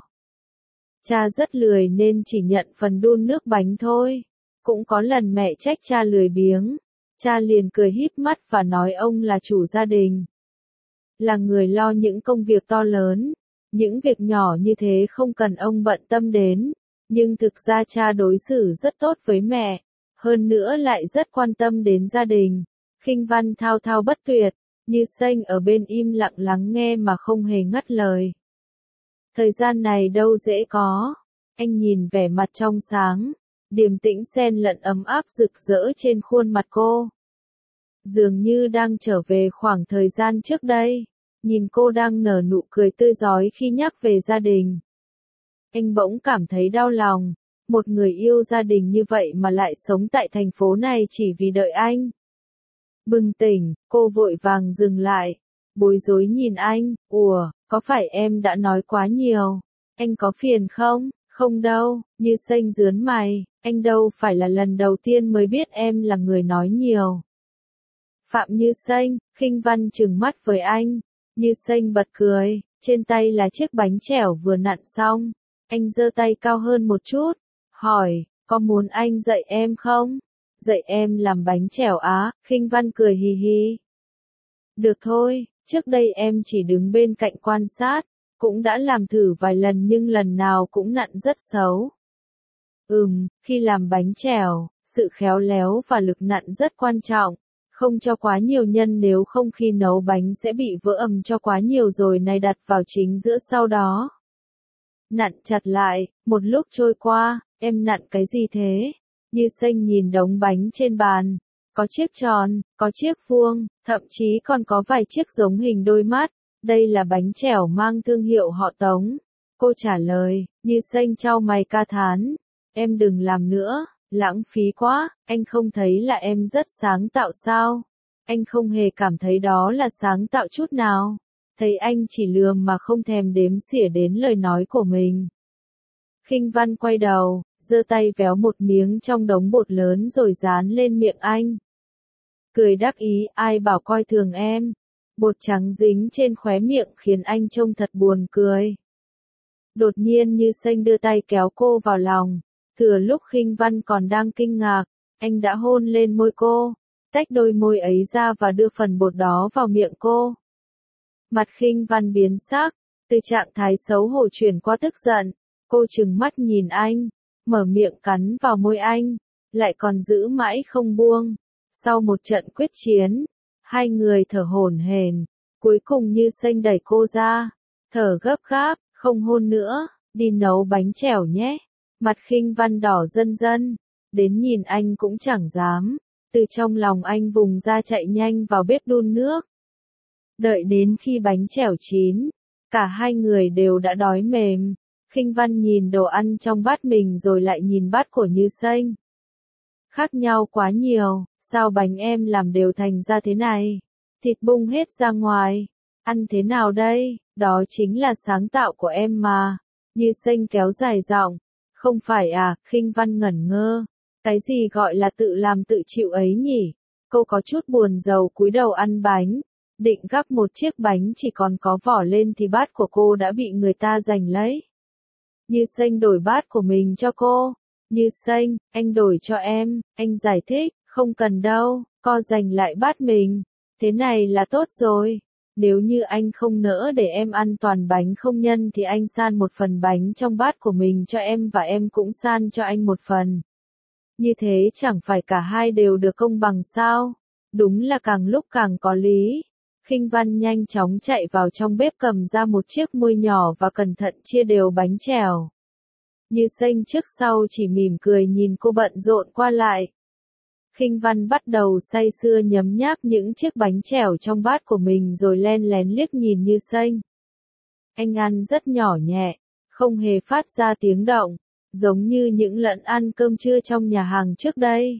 Cha rất lười nên chỉ nhận phần đun nước bánh thôi. Cũng có lần mẹ trách cha lười biếng. Cha liền cười híp mắt và nói ông là chủ gia đình. Là người lo những công việc to lớn. Những việc nhỏ như thế không cần ông bận tâm đến. Nhưng thực ra cha đối xử rất tốt với mẹ. Hơn nữa lại rất quan tâm đến gia đình. Khinh Văn thao thao bất tuyệt. Như Xanh ở bên im lặng lắng nghe mà không hề ngắt lời. Thời gian này đâu dễ có. Anh nhìn vẻ mặt trong sáng, điềm tĩnh xen lẫn ấm áp rực rỡ trên khuôn mặt cô. Dường như đang trở về khoảng thời gian trước đây. Nhìn cô đang nở nụ cười tươi rói khi nhắc về gia đình. Anh bỗng cảm thấy đau lòng. Một người yêu gia đình như vậy mà lại sống tại thành phố này chỉ vì đợi anh. Bừng tỉnh, cô vội vàng dừng lại. Bối rối nhìn anh, ủa, có phải em đã nói quá nhiều? Anh có phiền không? Không đâu. Như Xanh rướn mày, anh đâu phải là lần đầu tiên mới biết em là người nói nhiều. Phạm Như Xanh, Khinh Văn trừng mắt với anh. Như Xanh bật cười, trên tay là chiếc bánh chèo vừa nặn xong. Anh giơ tay cao hơn một chút, hỏi, có muốn anh dạy em không? Dạy em làm bánh chèo á? Khinh Văn cười hì hì. Được thôi, trước đây em chỉ đứng bên cạnh quan sát, cũng đã làm thử vài lần nhưng lần nào cũng nặn rất xấu. Ừm, khi làm bánh chèo, sự khéo léo và lực nặn rất quan trọng. Không cho quá nhiều nhân nếu không khi nấu bánh sẽ bị vỡ ầm cho quá nhiều rồi này đặt vào chính giữa sau đó. Nặn chặt lại, một lúc trôi qua, em nặn cái gì thế? Như Xanh nhìn đống bánh trên bàn. Có chiếc tròn, có chiếc vuông, thậm chí còn có vài chiếc giống hình đôi mắt. Đây là bánh chèo mang thương hiệu họ Tống. Cô trả lời, Như Xanh chau mày ca thán. Em đừng làm nữa, lãng phí quá, anh không thấy là em rất sáng tạo sao? Anh không hề cảm thấy đó là sáng tạo chút nào. Thấy anh chỉ lườm mà không thèm đếm xỉa đến lời nói của mình. Khinh Văn quay đầu, giơ tay véo một miếng trong đống bột lớn rồi dán lên miệng anh. Cười đắc ý, ai bảo coi thường em. Bột trắng dính trên khóe miệng khiến anh trông thật buồn cười. Đột nhiên Như Xanh đưa tay kéo cô vào lòng. Thừa lúc Khinh Văn còn đang kinh ngạc, anh đã hôn lên môi cô, tách đôi môi ấy ra và đưa phần bột đó vào miệng cô. Mặt Khinh Văn biến sắc, từ trạng thái xấu hổ chuyển qua tức giận. Cô trừng mắt nhìn anh, mở miệng cắn vào môi anh, lại còn giữ mãi không buông. Sau một trận quyết chiến, hai người thở hổn hển, Cuối cùng Như Xanh đẩy cô ra, thở gấp gáp, không hôn nữa, đi nấu bánh chèo nhé. Mặt Khinh Văn đỏ dần dần, đến nhìn anh cũng chẳng dám, từ trong lòng anh vùng ra chạy nhanh vào bếp đun nước. Đợi đến khi bánh chèo chín, cả hai người đều đã đói mềm. Khinh Văn nhìn đồ ăn trong bát mình rồi lại nhìn bát của Như Xanh. Khác nhau quá nhiều, sao bánh em làm đều thành ra thế này? Thịt bung hết ra ngoài, ăn thế nào đây? Đó chính là sáng tạo của em mà. Như Xanh kéo dài giọng, không phải à? Khinh Văn ngẩn ngơ, cái gì gọi là tự làm tự chịu ấy nhỉ? Cô có chút buồn rầu cúi đầu ăn bánh, định gắp một chiếc bánh chỉ còn có vỏ lên thì bát của cô đã bị người ta giành lấy. Như Xanh đổi bát của mình cho cô. Như Xanh, anh đổi cho em, anh giải thích, không cần đâu, co giành lại bát mình. Thế này là tốt rồi. Nếu như anh không nỡ để em ăn toàn bánh không nhân thì anh san một phần bánh trong bát của mình cho em và em cũng san cho anh một phần. Như thế chẳng phải cả hai đều được công bằng sao? Đúng là càng lúc càng có lý. Khinh Văn nhanh chóng chạy vào trong bếp cầm ra một chiếc muôi nhỏ và cẩn thận chia đều bánh chèo. Như Xanh trước sau chỉ mỉm cười nhìn cô bận rộn qua lại. Khinh Văn bắt đầu say sưa nhấm nháp những chiếc bánh chèo trong bát của mình rồi len lén liếc nhìn Như Xanh. Anh ăn rất nhỏ nhẹ, không hề phát ra tiếng động, giống như những lần ăn cơm trưa trong nhà hàng trước đây.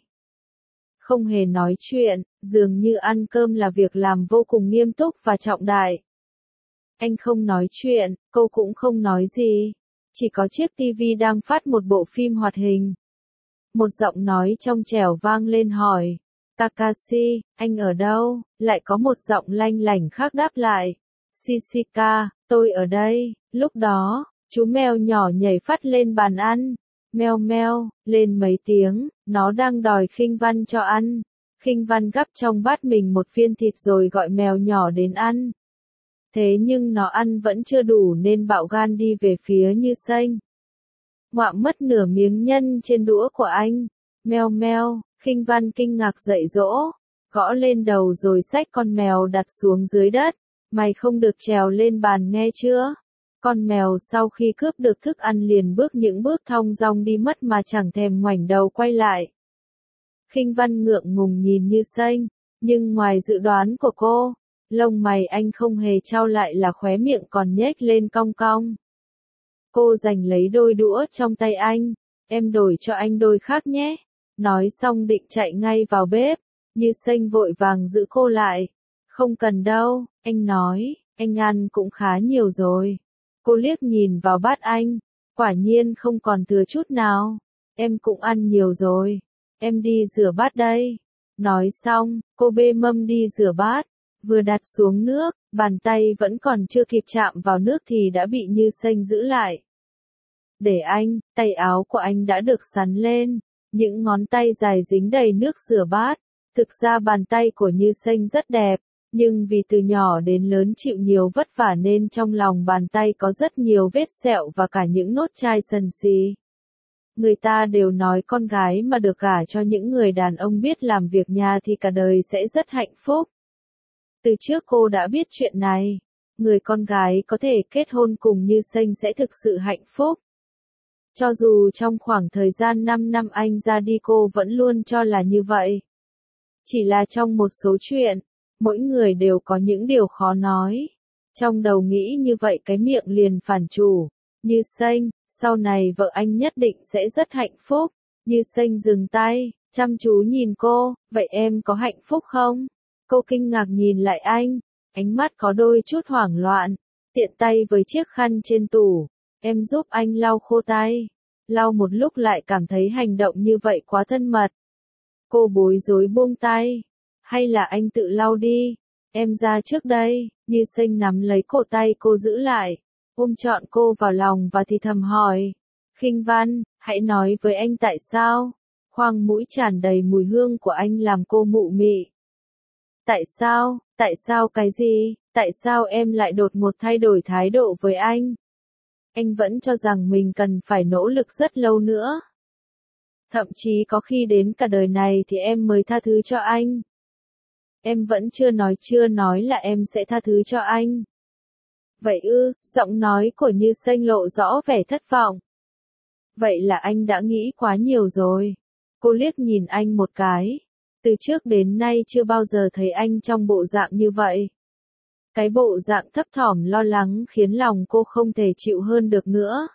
Không hề nói chuyện, dường như ăn cơm là việc làm vô cùng nghiêm túc và trọng đại. Anh không nói chuyện, cô cũng không nói gì. Chỉ có chiếc tivi đang phát một bộ phim hoạt hình. Một giọng nói trong trẻo vang lên hỏi, Takashi, anh ở đâu? Lại có một giọng lanh lảnh khác đáp lại, Shishika, tôi ở đây. Lúc đó, chú mèo nhỏ nhảy phát lên bàn ăn, meo meo, lên mấy tiếng, nó đang đòi Khinh Văn cho ăn. Khinh Văn gắp trong bát mình một viên thịt rồi gọi mèo nhỏ đến ăn. Thế nhưng nó ăn vẫn chưa đủ nên bạo gan đi về phía Như Xanh. Ngoạm mất nửa miếng nhân trên đũa của anh. Meo meo, Khinh Văn kinh ngạc dạy dỗ, gõ lên đầu rồi xách con mèo đặt xuống dưới đất. Mày không được trèo lên bàn nghe chưa? Con mèo sau khi cướp được thức ăn liền bước những bước thong dong đi mất mà chẳng thèm ngoảnh đầu quay lại. Khinh Văn ngượng ngùng nhìn Như Xanh, nhưng ngoài dự đoán của cô, lông mày anh không hề chau lại là khóe miệng còn nhếch lên cong cong. Cô giành lấy đôi đũa trong tay anh, em đổi cho anh đôi khác nhé. Nói xong định chạy ngay vào bếp, Như Xanh vội vàng giữ cô lại. Không cần đâu, anh nói, anh ăn cũng khá nhiều rồi. Cô liếc nhìn vào bát anh, quả nhiên không còn thừa chút nào. Em cũng ăn nhiều rồi, em đi rửa bát đây. Nói xong, cô bê mâm đi rửa bát, vừa đặt xuống nước, bàn tay vẫn còn chưa kịp chạm vào nước thì đã bị Như Xanh giữ lại. Để anh, tay áo của anh đã được sắn lên, những ngón tay dài dính đầy nước rửa bát. Thực ra bàn tay của Như Xanh rất đẹp, nhưng vì từ nhỏ đến lớn chịu nhiều vất vả nên trong lòng bàn tay có rất nhiều vết sẹo và cả những nốt chai sần xì. Người ta đều nói con gái mà được gả cho những người đàn ông biết làm việc nhà thì cả đời sẽ rất hạnh phúc. Từ trước cô đã biết chuyện này, người con gái có thể kết hôn cùng Như Xanh sẽ thực sự hạnh phúc. Cho dù trong khoảng thời gian năm năm anh ra đi cô vẫn luôn cho là như vậy. Chỉ là trong một số chuyện, mỗi người đều có những điều khó nói. Trong đầu nghĩ như vậy cái miệng liền phản chủ. Như Xanh, sau này vợ anh nhất định sẽ rất hạnh phúc. Như Xanh dừng tay, chăm chú nhìn cô, vậy em có hạnh phúc không? Cô kinh ngạc nhìn lại anh, ánh mắt có đôi chút hoảng loạn, tiện tay với chiếc khăn trên tủ. Em giúp anh lau khô tay. Lau một lúc lại cảm thấy hành động như vậy quá thân mật. Cô bối rối buông tay. Hay là anh tự lau đi. Em ra trước đây. Như Xanh nắm lấy cổ tay cô giữ lại, ôm trọn cô vào lòng và thì thầm hỏi. Khinh Văn, hãy nói với anh tại sao? Khoang mũi tràn đầy mùi hương của anh làm cô mụ mị. Tại sao? Tại sao cái gì? Tại sao em lại đột ngột thay đổi thái độ với anh? Anh vẫn cho rằng mình cần phải nỗ lực rất lâu nữa. Thậm chí có khi đến cả đời này thì em mới tha thứ cho anh. em vẫn chưa nói chưa nói là em sẽ tha thứ cho anh. Vậy ư, giọng nói của Như Xanh lộ rõ vẻ thất vọng. Vậy là anh đã nghĩ quá nhiều rồi. Cô liếc nhìn anh một cái. Từ trước đến nay chưa bao giờ thấy anh trong bộ dạng như vậy. Cái bộ dạng thấp thỏm lo lắng khiến lòng cô không thể chịu hơn được nữa.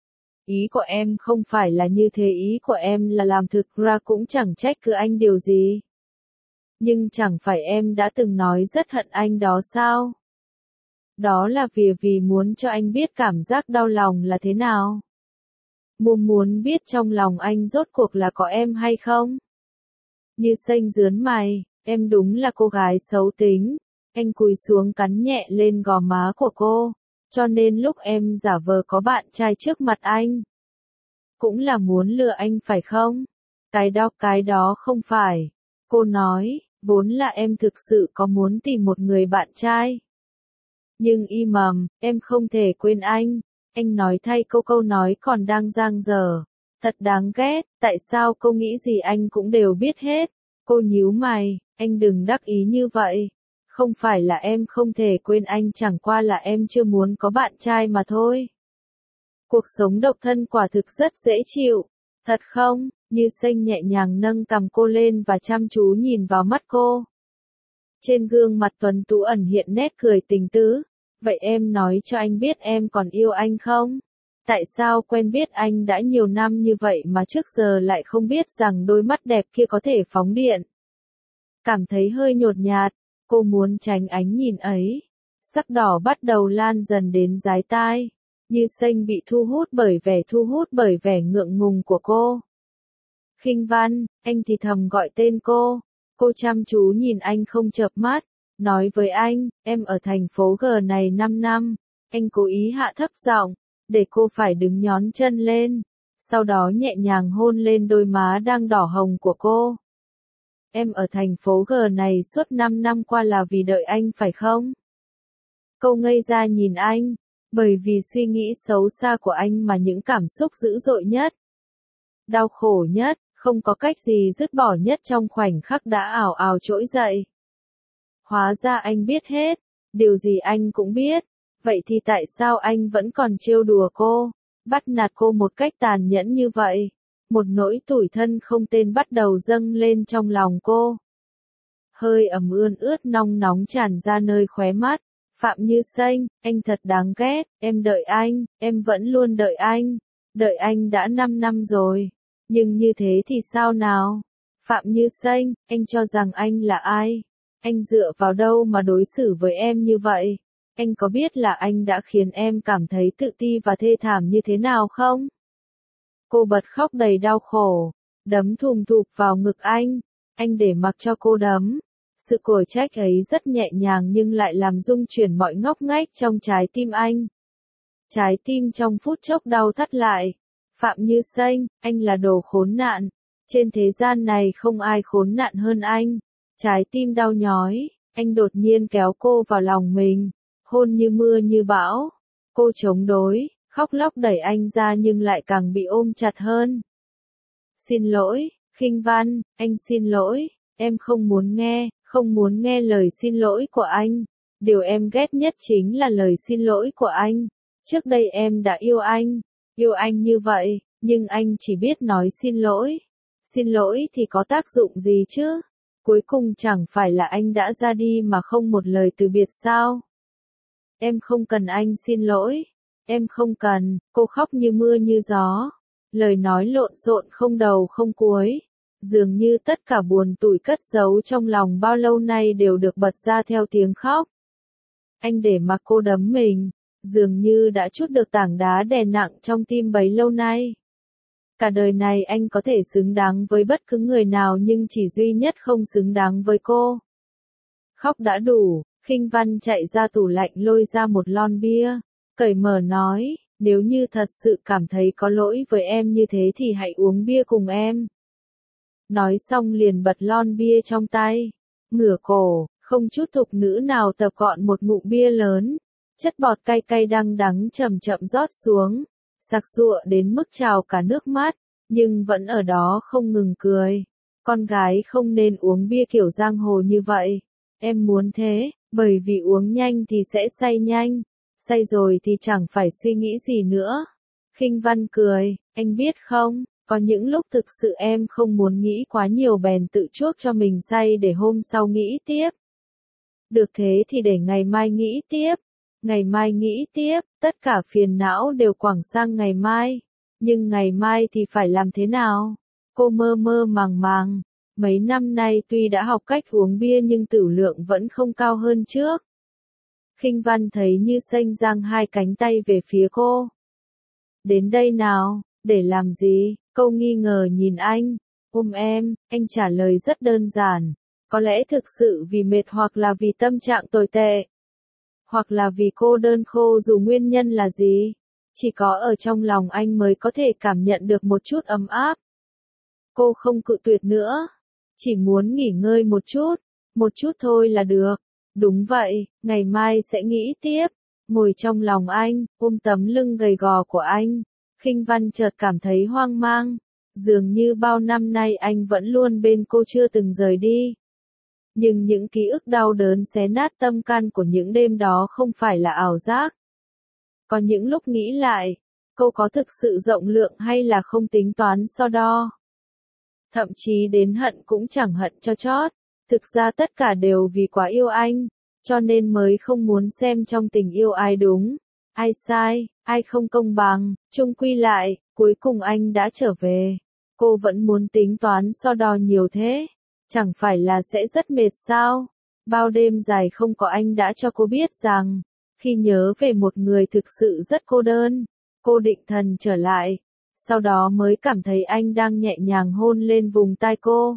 Ý của em không phải là như thế, ý của em là làm thực ra cũng chẳng trách cứ anh điều gì. Nhưng chẳng phải em đã từng nói rất hận anh đó sao? Đó là vì vì muốn cho anh biết cảm giác đau lòng là thế nào. Muốn muốn biết trong lòng anh rốt cuộc là có em hay không? Như Xanh rướn mày, em đúng là cô gái xấu tính. Anh cúi xuống cắn nhẹ lên gò má của cô. Cho nên lúc em giả vờ có bạn trai trước mặt anh, cũng là muốn lừa anh phải không? Cái đó cái đó không phải. Cô nói, vốn là em thực sự có muốn tìm một người bạn trai. Nhưng y mầm, em không thể quên anh. Anh nói thay câu câu nói còn đang dang dở. Thật đáng ghét, tại sao cô nghĩ gì anh cũng đều biết hết. Cô nhíu mày, anh đừng đắc ý như vậy. Không phải là em không thể quên anh, chẳng qua là em chưa muốn có bạn trai mà thôi. Cuộc sống độc thân quả thực rất dễ chịu. Thật không? Như Xanh nhẹ nhàng nâng cằm cô lên và chăm chú nhìn vào mắt cô. Trên gương mặt tuấn tú ẩn hiện nét cười tình tứ. Vậy em nói cho anh biết em còn yêu anh không? Tại sao quen biết anh đã nhiều năm như vậy mà trước giờ lại không biết rằng đôi mắt đẹp kia có thể phóng điện? Cảm thấy hơi nhột nhạt, cô muốn tránh ánh nhìn ấy. Sắc đỏ bắt đầu lan dần đến dái tai. Như Xanh bị thu hút bởi vẻ thu hút bởi vẻ ngượng ngùng của cô. Khinh Văn, anh thì thầm gọi tên cô. Cô chăm chú nhìn anh không chợp mắt. Nói với anh, em ở thành phố G này năm năm. Anh cố ý hạ thấp giọng, để cô phải đứng nhón chân lên. Sau đó nhẹ nhàng hôn lên đôi má đang đỏ hồng của cô. Em ở thành phố G này suốt năm năm qua là vì đợi anh phải không? Cô ngây ra nhìn anh, bởi vì suy nghĩ xấu xa của anh mà những cảm xúc dữ dội nhất, đau khổ nhất, không có cách gì dứt bỏ nhất trong khoảnh khắc đã ảo ảo trỗi dậy. Hóa ra anh biết hết, điều gì anh cũng biết, vậy thì tại sao anh vẫn còn trêu đùa cô, bắt nạt cô một cách tàn nhẫn như vậy? Một nỗi tủi thân không tên bắt đầu dâng lên trong lòng cô. Hơi ẩm ươn ướt nong nóng tràn ra nơi khóe mắt. Phạm Như Xanh, anh thật đáng ghét, em đợi anh, em vẫn luôn đợi anh. Đợi anh đã năm năm rồi. Nhưng như thế thì sao nào? Phạm Như Xanh, anh cho rằng anh là ai? Anh dựa vào đâu mà đối xử với em như vậy? Anh có biết là anh đã khiến em cảm thấy tự ti và thê thảm như thế nào không? Cô bật khóc đầy đau khổ, đấm thùm thụp vào ngực anh. Anh để mặc cho cô đấm. Sự cổi trách ấy rất nhẹ nhàng nhưng lại làm rung chuyển mọi ngóc ngách trong trái tim anh. Trái tim trong phút chốc đau thắt lại. Phạm Như Xanh, anh là đồ khốn nạn. Trên thế gian này không ai khốn nạn hơn anh. Trái tim đau nhói, anh đột nhiên kéo cô vào lòng mình. Hôn như mưa như bão. Cô chống đối, khóc lóc đẩy anh ra nhưng lại càng bị ôm chặt hơn. Xin lỗi, Khinh Văn, anh xin lỗi. Em không muốn nghe, không muốn nghe lời xin lỗi của anh. Điều em ghét nhất chính là lời xin lỗi của anh. Trước đây em đã yêu anh, yêu anh như vậy, nhưng anh chỉ biết nói xin lỗi. Xin lỗi thì có tác dụng gì chứ? Cuối cùng chẳng phải là anh đã ra đi mà không một lời từ biệt sao? Em không cần anh xin lỗi. Em không cần, cô khóc như mưa như gió. Lời nói lộn xộn không đầu không cuối. Dường như tất cả buồn tủi cất giấu trong lòng bao lâu nay đều được bật ra theo tiếng khóc. Anh để mặc cô đấm mình, dường như đã trút được tảng đá đè nặng trong tim bấy lâu nay. Cả đời này anh có thể xứng đáng với bất cứ người nào nhưng chỉ duy nhất không xứng đáng với cô. Khóc đã đủ, Khinh Văn chạy ra tủ lạnh lôi ra một lon bia, cởi mở nói, nếu như thật sự cảm thấy có lỗi với em như thế thì hãy uống bia cùng em. Nói xong liền bật lon bia trong tay, ngửa cổ, không chút thục nữ nào tập gọn một ngụm bia lớn, chất bọt cay cay đắng đắng chậm chậm rót xuống, sặc sụa đến mức trào cả nước mắt, nhưng vẫn ở đó không ngừng cười. Con gái không nên uống bia kiểu giang hồ như vậy. Em muốn thế, bởi vì uống nhanh thì sẽ say nhanh, say rồi thì chẳng phải suy nghĩ gì nữa. Khinh Văn cười, anh biết không, có những lúc thực sự em không muốn nghĩ quá nhiều bèn tự chuốc cho mình say để hôm sau nghĩ tiếp. Được thế thì để ngày mai nghĩ tiếp, ngày mai nghĩ tiếp, tất cả phiền não đều quẳng sang ngày mai. Nhưng ngày mai thì phải làm thế nào? Cô mơ mơ màng màng. Mấy năm nay tuy đã học cách uống bia nhưng tửu lượng vẫn không cao hơn trước. Khinh Văn thấy Như Xanh giang hai cánh tay về phía cô. Đến đây nào, để làm gì? Câu nghi ngờ nhìn anh. Ôm em, anh trả lời rất đơn giản. Có lẽ thực sự vì mệt hoặc là vì tâm trạng tồi tệ. Hoặc là vì cô đơn khô dù nguyên nhân là gì. Chỉ có ở trong lòng anh mới có thể cảm nhận được một chút ấm áp. Cô không cự tuyệt nữa. Chỉ muốn nghỉ ngơi một chút. Một chút thôi là được. Đúng vậy, ngày mai sẽ nghĩ tiếp. Ngồi trong lòng anh, ôm tấm lưng gầy gò của anh. Khinh Văn chợt cảm thấy hoang mang. Dường như bao năm nay anh vẫn luôn bên cô chưa từng rời đi. Nhưng những ký ức đau đớn xé nát tâm can của những đêm đó không phải là ảo giác. Có những lúc nghĩ lại, cô có thực sự rộng lượng hay là không tính toán so đo. Thậm chí đến hận cũng chẳng hận cho chót. Thực ra tất cả đều vì quá yêu anh, cho nên mới không muốn xem trong tình yêu ai đúng, ai sai, ai không công bằng. Chung quy lại, cuối cùng anh đã trở về. Cô vẫn muốn tính toán so đo nhiều thế. Chẳng phải là sẽ rất mệt sao? Bao đêm dài không có anh đã cho cô biết rằng, khi nhớ về một người thực sự rất cô đơn, cô định thần trở lại. Sau đó mới cảm thấy anh đang nhẹ nhàng hôn lên vùng tai cô.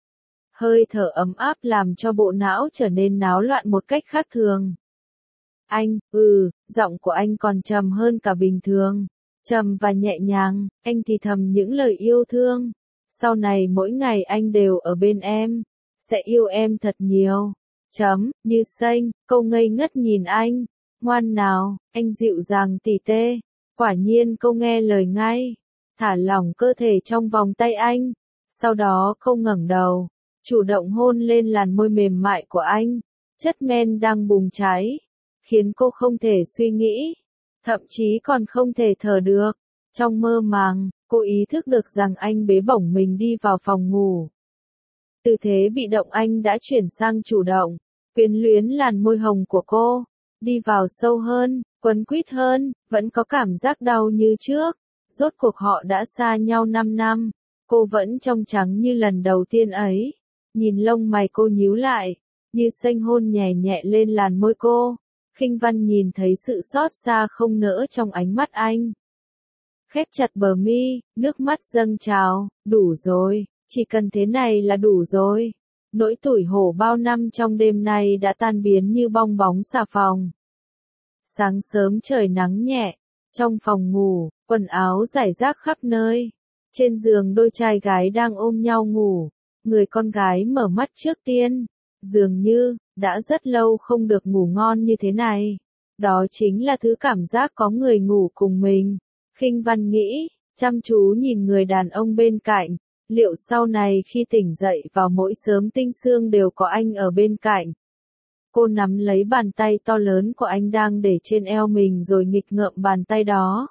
Hơi thở ấm áp làm cho bộ não trở nên náo loạn một cách khác thường. Anh, ừ, giọng của anh còn trầm hơn cả bình thường. Trầm và nhẹ nhàng, anh thì thầm những lời yêu thương. Sau này mỗi ngày anh đều ở bên em, sẽ yêu em thật nhiều. Chấm, Như Xanh, câu ngây ngất nhìn anh. Ngoan nào, anh dịu dàng tỉ tê. Quả nhiên cô nghe lời ngay. Thả lỏng cơ thể trong vòng tay anh. Sau đó cô ngẩng đầu, chủ động hôn lên làn môi mềm mại của anh. Chất men đang bùng cháy, khiến cô không thể suy nghĩ, thậm chí còn không thể thở được. Trong mơ màng, cô ý thức được rằng anh bế bổng mình đi vào phòng ngủ. Tư thế bị động anh đã chuyển sang chủ động, quyến luyến làn môi hồng của cô, đi vào sâu hơn, quấn quýt hơn, vẫn có cảm giác đau như trước. Rốt cuộc họ đã xa nhau năm năm, cô vẫn trong trắng như lần đầu tiên ấy. Nhìn lông mày cô nhíu lại, Như Xanh hôn nhẹ nhẹ lên làn môi cô. Khinh Văn nhìn thấy sự xót xa không nỡ trong ánh mắt anh. Khép chặt bờ mi, nước mắt dâng trào, đủ rồi, chỉ cần thế này là đủ rồi. Nỗi tủi hổ bao năm trong đêm nay đã tan biến như bong bóng xà phòng. Sáng sớm trời nắng nhẹ, trong phòng ngủ, quần áo rải rác khắp nơi. Trên giường đôi trai gái đang ôm nhau ngủ, người con gái mở mắt trước tiên. Dường như, đã rất lâu không được ngủ ngon như thế này. Đó chính là thứ cảm giác có người ngủ cùng mình. Khinh Văn nghĩ, chăm chú nhìn người đàn ông bên cạnh. Liệu sau này khi tỉnh dậy vào mỗi sớm tinh sương đều có anh ở bên cạnh. Cô nắm lấy bàn tay to lớn của anh đang để trên eo mình rồi nghịch ngợm bàn tay đó.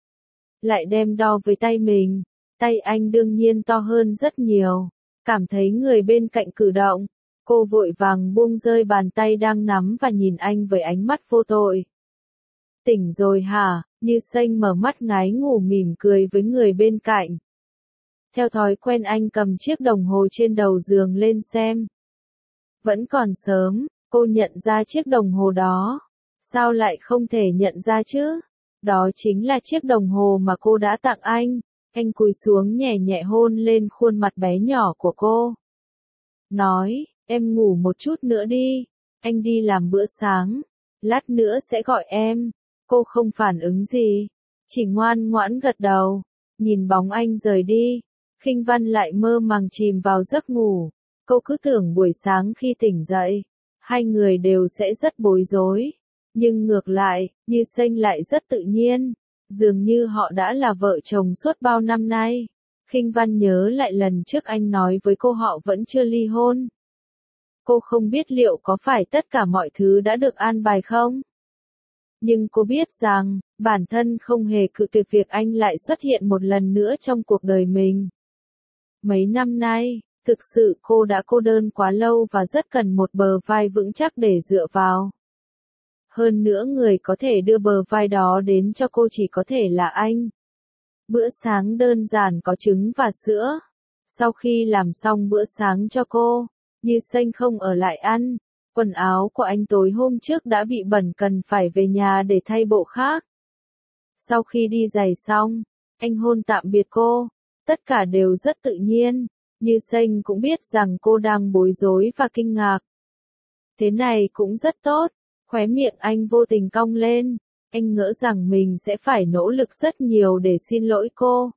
Lại đem đo với tay mình. Tay anh đương nhiên to hơn rất nhiều. Cảm thấy người bên cạnh cử động. Cô vội vàng buông rơi bàn tay đang nắm và nhìn anh với ánh mắt vô tội. Tỉnh rồi hả? Như Xanh mở mắt ngái ngủ mỉm cười với người bên cạnh. Theo thói quen anh cầm chiếc đồng hồ trên đầu giường lên xem. Vẫn còn sớm, cô nhận ra chiếc đồng hồ đó. Sao lại không thể nhận ra chứ? Đó chính là chiếc đồng hồ mà cô đã tặng anh. Anh cúi xuống nhẹ nhẹ hôn lên khuôn mặt bé nhỏ của cô. Nói, em ngủ một chút nữa đi. Anh đi làm bữa sáng. Lát nữa sẽ gọi em. Cô không phản ứng gì. Chỉ ngoan ngoãn gật đầu. Nhìn bóng anh rời đi. Khinh Văn lại mơ màng chìm vào giấc ngủ. Cô cứ tưởng buổi sáng khi tỉnh dậy, hai người đều sẽ rất bối rối. Nhưng ngược lại, Như Xanh lại rất tự nhiên. Dường như họ đã là vợ chồng suốt bao năm nay. Khinh Văn nhớ lại lần trước anh nói với cô họ vẫn chưa ly hôn. Cô không biết liệu có phải tất cả mọi thứ đã được an bài không? Nhưng cô biết rằng, bản thân không hề cự tuyệt việc anh lại xuất hiện một lần nữa trong cuộc đời mình. Mấy năm nay, thực sự cô đã cô đơn quá lâu và rất cần một bờ vai vững chắc để dựa vào. Hơn nữa người có thể đưa bờ vai đó đến cho cô chỉ có thể là anh. Bữa sáng đơn giản có trứng và sữa. Sau khi làm xong bữa sáng cho cô, Như Xanh không ở lại ăn. Quần áo của anh tối hôm trước đã bị bẩn cần phải về nhà để thay bộ khác. Sau khi đi giày xong, anh hôn tạm biệt cô. Tất cả đều rất tự nhiên. Như Xanh cũng biết rằng cô đang bối rối và kinh ngạc. Thế này cũng rất tốt. Khóe miệng anh vô tình cong lên. Anh ngỡ rằng mình sẽ phải nỗ lực rất nhiều để xin lỗi cô.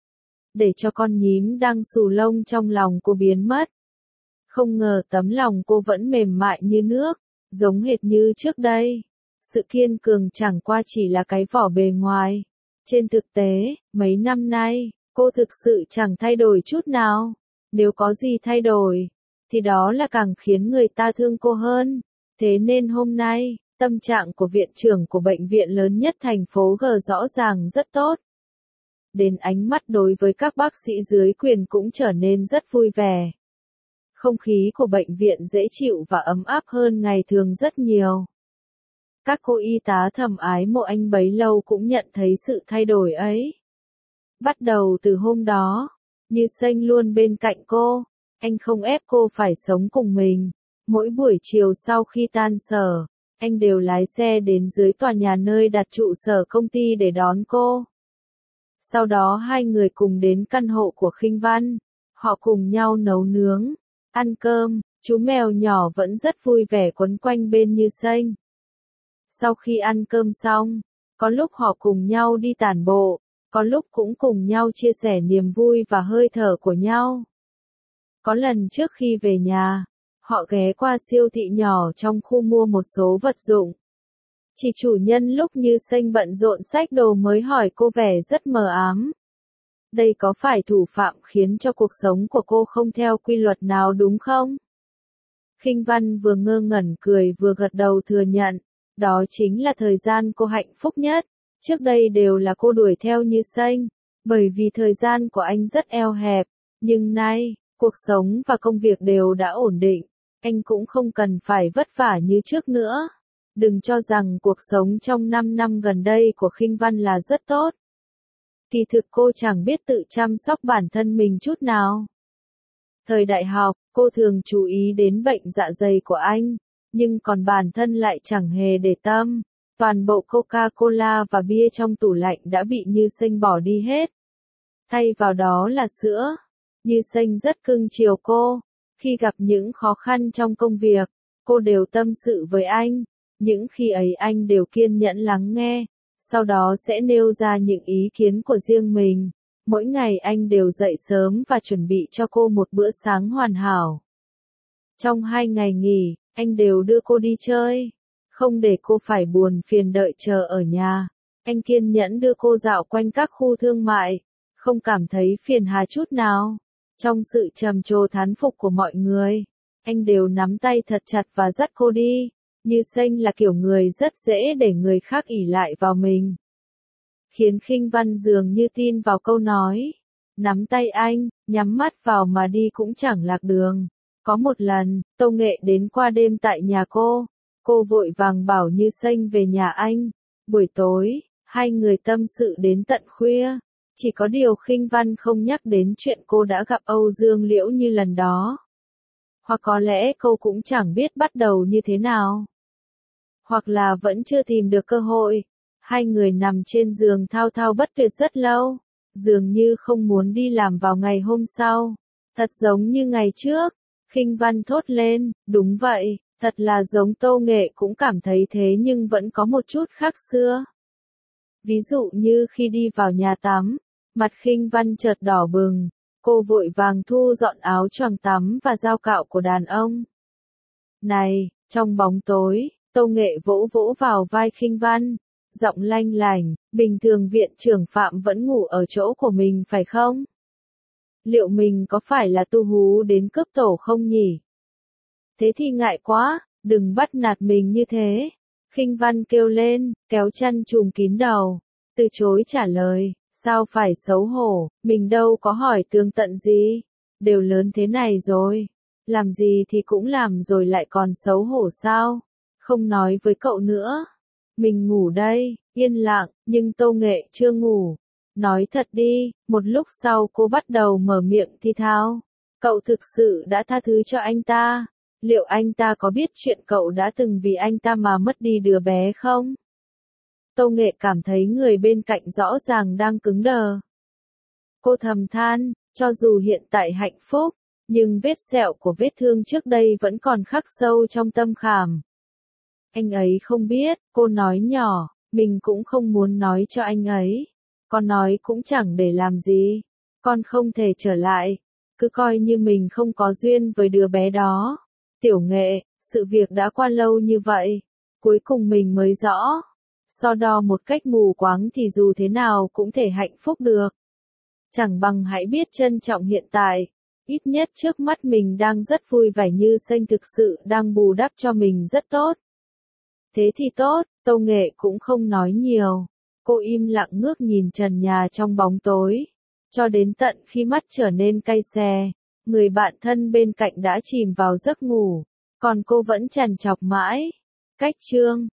Để cho con nhím đang xù lông trong lòng cô biến mất. Không ngờ tấm lòng cô vẫn mềm mại như nước, giống hệt như trước đây. Sự kiên cường chẳng qua chỉ là cái vỏ bề ngoài. Trên thực tế, mấy năm nay, cô thực sự chẳng thay đổi chút nào. Nếu có gì thay đổi, thì đó là càng khiến người ta thương cô hơn. Thế nên hôm nay, tâm trạng của viện trưởng của bệnh viện lớn nhất thành phố G rõ ràng rất tốt. Đến ánh mắt đối với các bác sĩ dưới quyền cũng trở nên rất vui vẻ. Không khí của bệnh viện dễ chịu và ấm áp hơn ngày thường rất nhiều. Các cô y tá thầm ái mộ anh bấy lâu cũng nhận thấy sự thay đổi ấy. Bắt đầu từ hôm đó, Như Xanh luôn bên cạnh cô, anh không ép cô phải sống cùng mình. Mỗi buổi chiều sau khi tan sở, anh đều lái xe đến dưới tòa nhà nơi đặt trụ sở công ty để đón cô. Sau đó hai người cùng đến căn hộ của Khinh Văn, họ cùng nhau nấu nướng, ăn cơm, chú mèo nhỏ vẫn rất vui vẻ quấn quanh bên Như Xanh. Sau khi ăn cơm xong, có lúc họ cùng nhau đi tản bộ, có lúc cũng cùng nhau chia sẻ niềm vui và hơi thở của nhau. Có lần trước khi về nhà, họ ghé qua siêu thị nhỏ trong khu mua một số vật dụng. Chị chủ nhân lúc Như Xanh bận rộn xách đồ mới hỏi cô vẻ rất mờ ám. Đây có phải thủ phạm khiến cho cuộc sống của cô không theo quy luật nào đúng không? Khinh Văn vừa ngơ ngẩn cười vừa gật đầu thừa nhận. Đó chính là thời gian cô hạnh phúc nhất. Trước đây đều là cô đuổi theo Như Xanh, bởi vì thời gian của anh rất eo hẹp. Nhưng nay, cuộc sống và công việc đều đã ổn định. Anh cũng không cần phải vất vả như trước nữa. Đừng cho rằng cuộc sống trong năm năm gần đây của Khinh Văn là rất tốt. Kỳ thực cô chẳng biết tự chăm sóc bản thân mình chút nào. Thời đại học, cô thường chú ý đến bệnh dạ dày của anh, nhưng còn bản thân lại chẳng hề để tâm. Toàn bộ Coca-Cola và bia trong tủ lạnh đã bị Như Xanh bỏ đi hết. Thay vào đó là sữa. Như Xanh rất cưng chiều cô. Khi gặp những khó khăn trong công việc, cô đều tâm sự với anh. Những khi ấy anh đều kiên nhẫn lắng nghe, sau đó sẽ nêu ra những ý kiến của riêng mình. Mỗi ngày anh đều dậy sớm và chuẩn bị cho cô một bữa sáng hoàn hảo. Trong hai ngày nghỉ, anh đều đưa cô đi chơi, không để cô phải buồn phiền đợi chờ ở nhà. Anh kiên nhẫn đưa cô dạo quanh các khu thương mại, không cảm thấy phiền hà chút nào. Trong sự trầm trồ thán phục của mọi người, anh đều nắm tay thật chặt và dắt cô đi. Như Xanh là kiểu người rất dễ để người khác ỷ lại vào mình. Khiến Khinh Văn dường như tin vào câu nói. Nắm tay anh, nhắm mắt vào mà đi cũng chẳng lạc đường. Có một lần, Tô Nghệ đến qua đêm tại nhà cô. Cô vội vàng bảo Như Xanh về nhà anh. Buổi tối, hai người tâm sự đến tận khuya. Chỉ có điều Khinh Văn không nhắc đến chuyện cô đã gặp Âu Dương Liễu như lần đó. Hoặc có lẽ cô cũng chẳng biết bắt đầu như thế nào. Hoặc là vẫn chưa tìm được cơ hội. Hai người nằm trên giường thao thao bất tuyệt rất lâu. Dường như không muốn đi làm vào ngày hôm sau. Thật giống như ngày trước. Khinh Văn thốt lên, đúng vậy, thật là giống Tô Nghệ cũng cảm thấy thế nhưng vẫn có một chút khác xưa. Ví dụ như khi đi vào nhà tắm, mặt Khinh Văn chợt đỏ bừng, cô vội vàng thu dọn áo choàng tắm và dao cạo của đàn ông. Này, trong bóng tối, Tô Nghệ vỗ vỗ vào vai Khinh Văn, giọng lanh lảnh, bình thường viện trưởng Phạm vẫn ngủ ở chỗ của mình phải không? Liệu mình có phải là tu hú đến cướp tổ không nhỉ? Thế thì ngại quá, đừng bắt nạt mình như thế. Khinh Văn kêu lên, kéo chăn trùm kín đầu, từ chối trả lời, sao phải xấu hổ, mình đâu có hỏi tường tận gì, đều lớn thế này rồi, làm gì thì cũng làm rồi lại còn xấu hổ sao, không nói với cậu nữa, mình ngủ đây, yên lặng, nhưng Tô Nghệ chưa ngủ, nói thật đi, một lúc sau cô bắt đầu mở miệng thi thao, cậu thực sự đã tha thứ cho anh ta. Liệu anh ta có biết chuyện cậu đã từng vì anh ta mà mất đi đứa bé không? Tô Nghệ cảm thấy người bên cạnh rõ ràng đang cứng đờ. Cô thầm than, cho dù hiện tại hạnh phúc, nhưng vết sẹo của vết thương trước đây vẫn còn khắc sâu trong tâm khảm. Anh ấy không biết, cô nói nhỏ, mình cũng không muốn nói cho anh ấy. Con nói cũng chẳng để làm gì. Con không thể trở lại. Cứ coi như mình không có duyên với đứa bé đó. Tiểu Nghệ, sự việc đã qua lâu như vậy, cuối cùng mình mới rõ. So đo một cách mù quáng thì dù thế nào cũng thể hạnh phúc được. Chẳng bằng hãy biết trân trọng hiện tại. Ít nhất trước mắt mình đang rất vui vẻ như xanh thực sự đang bù đắp cho mình rất tốt. Thế thì tốt, Tô Nghệ cũng không nói nhiều. Cô im lặng ngước nhìn trần nhà trong bóng tối. Cho đến tận khi mắt trở nên cay xè. Người bạn thân bên cạnh đã chìm vào giấc ngủ, còn cô vẫn trằn trọc mãi. Cách chương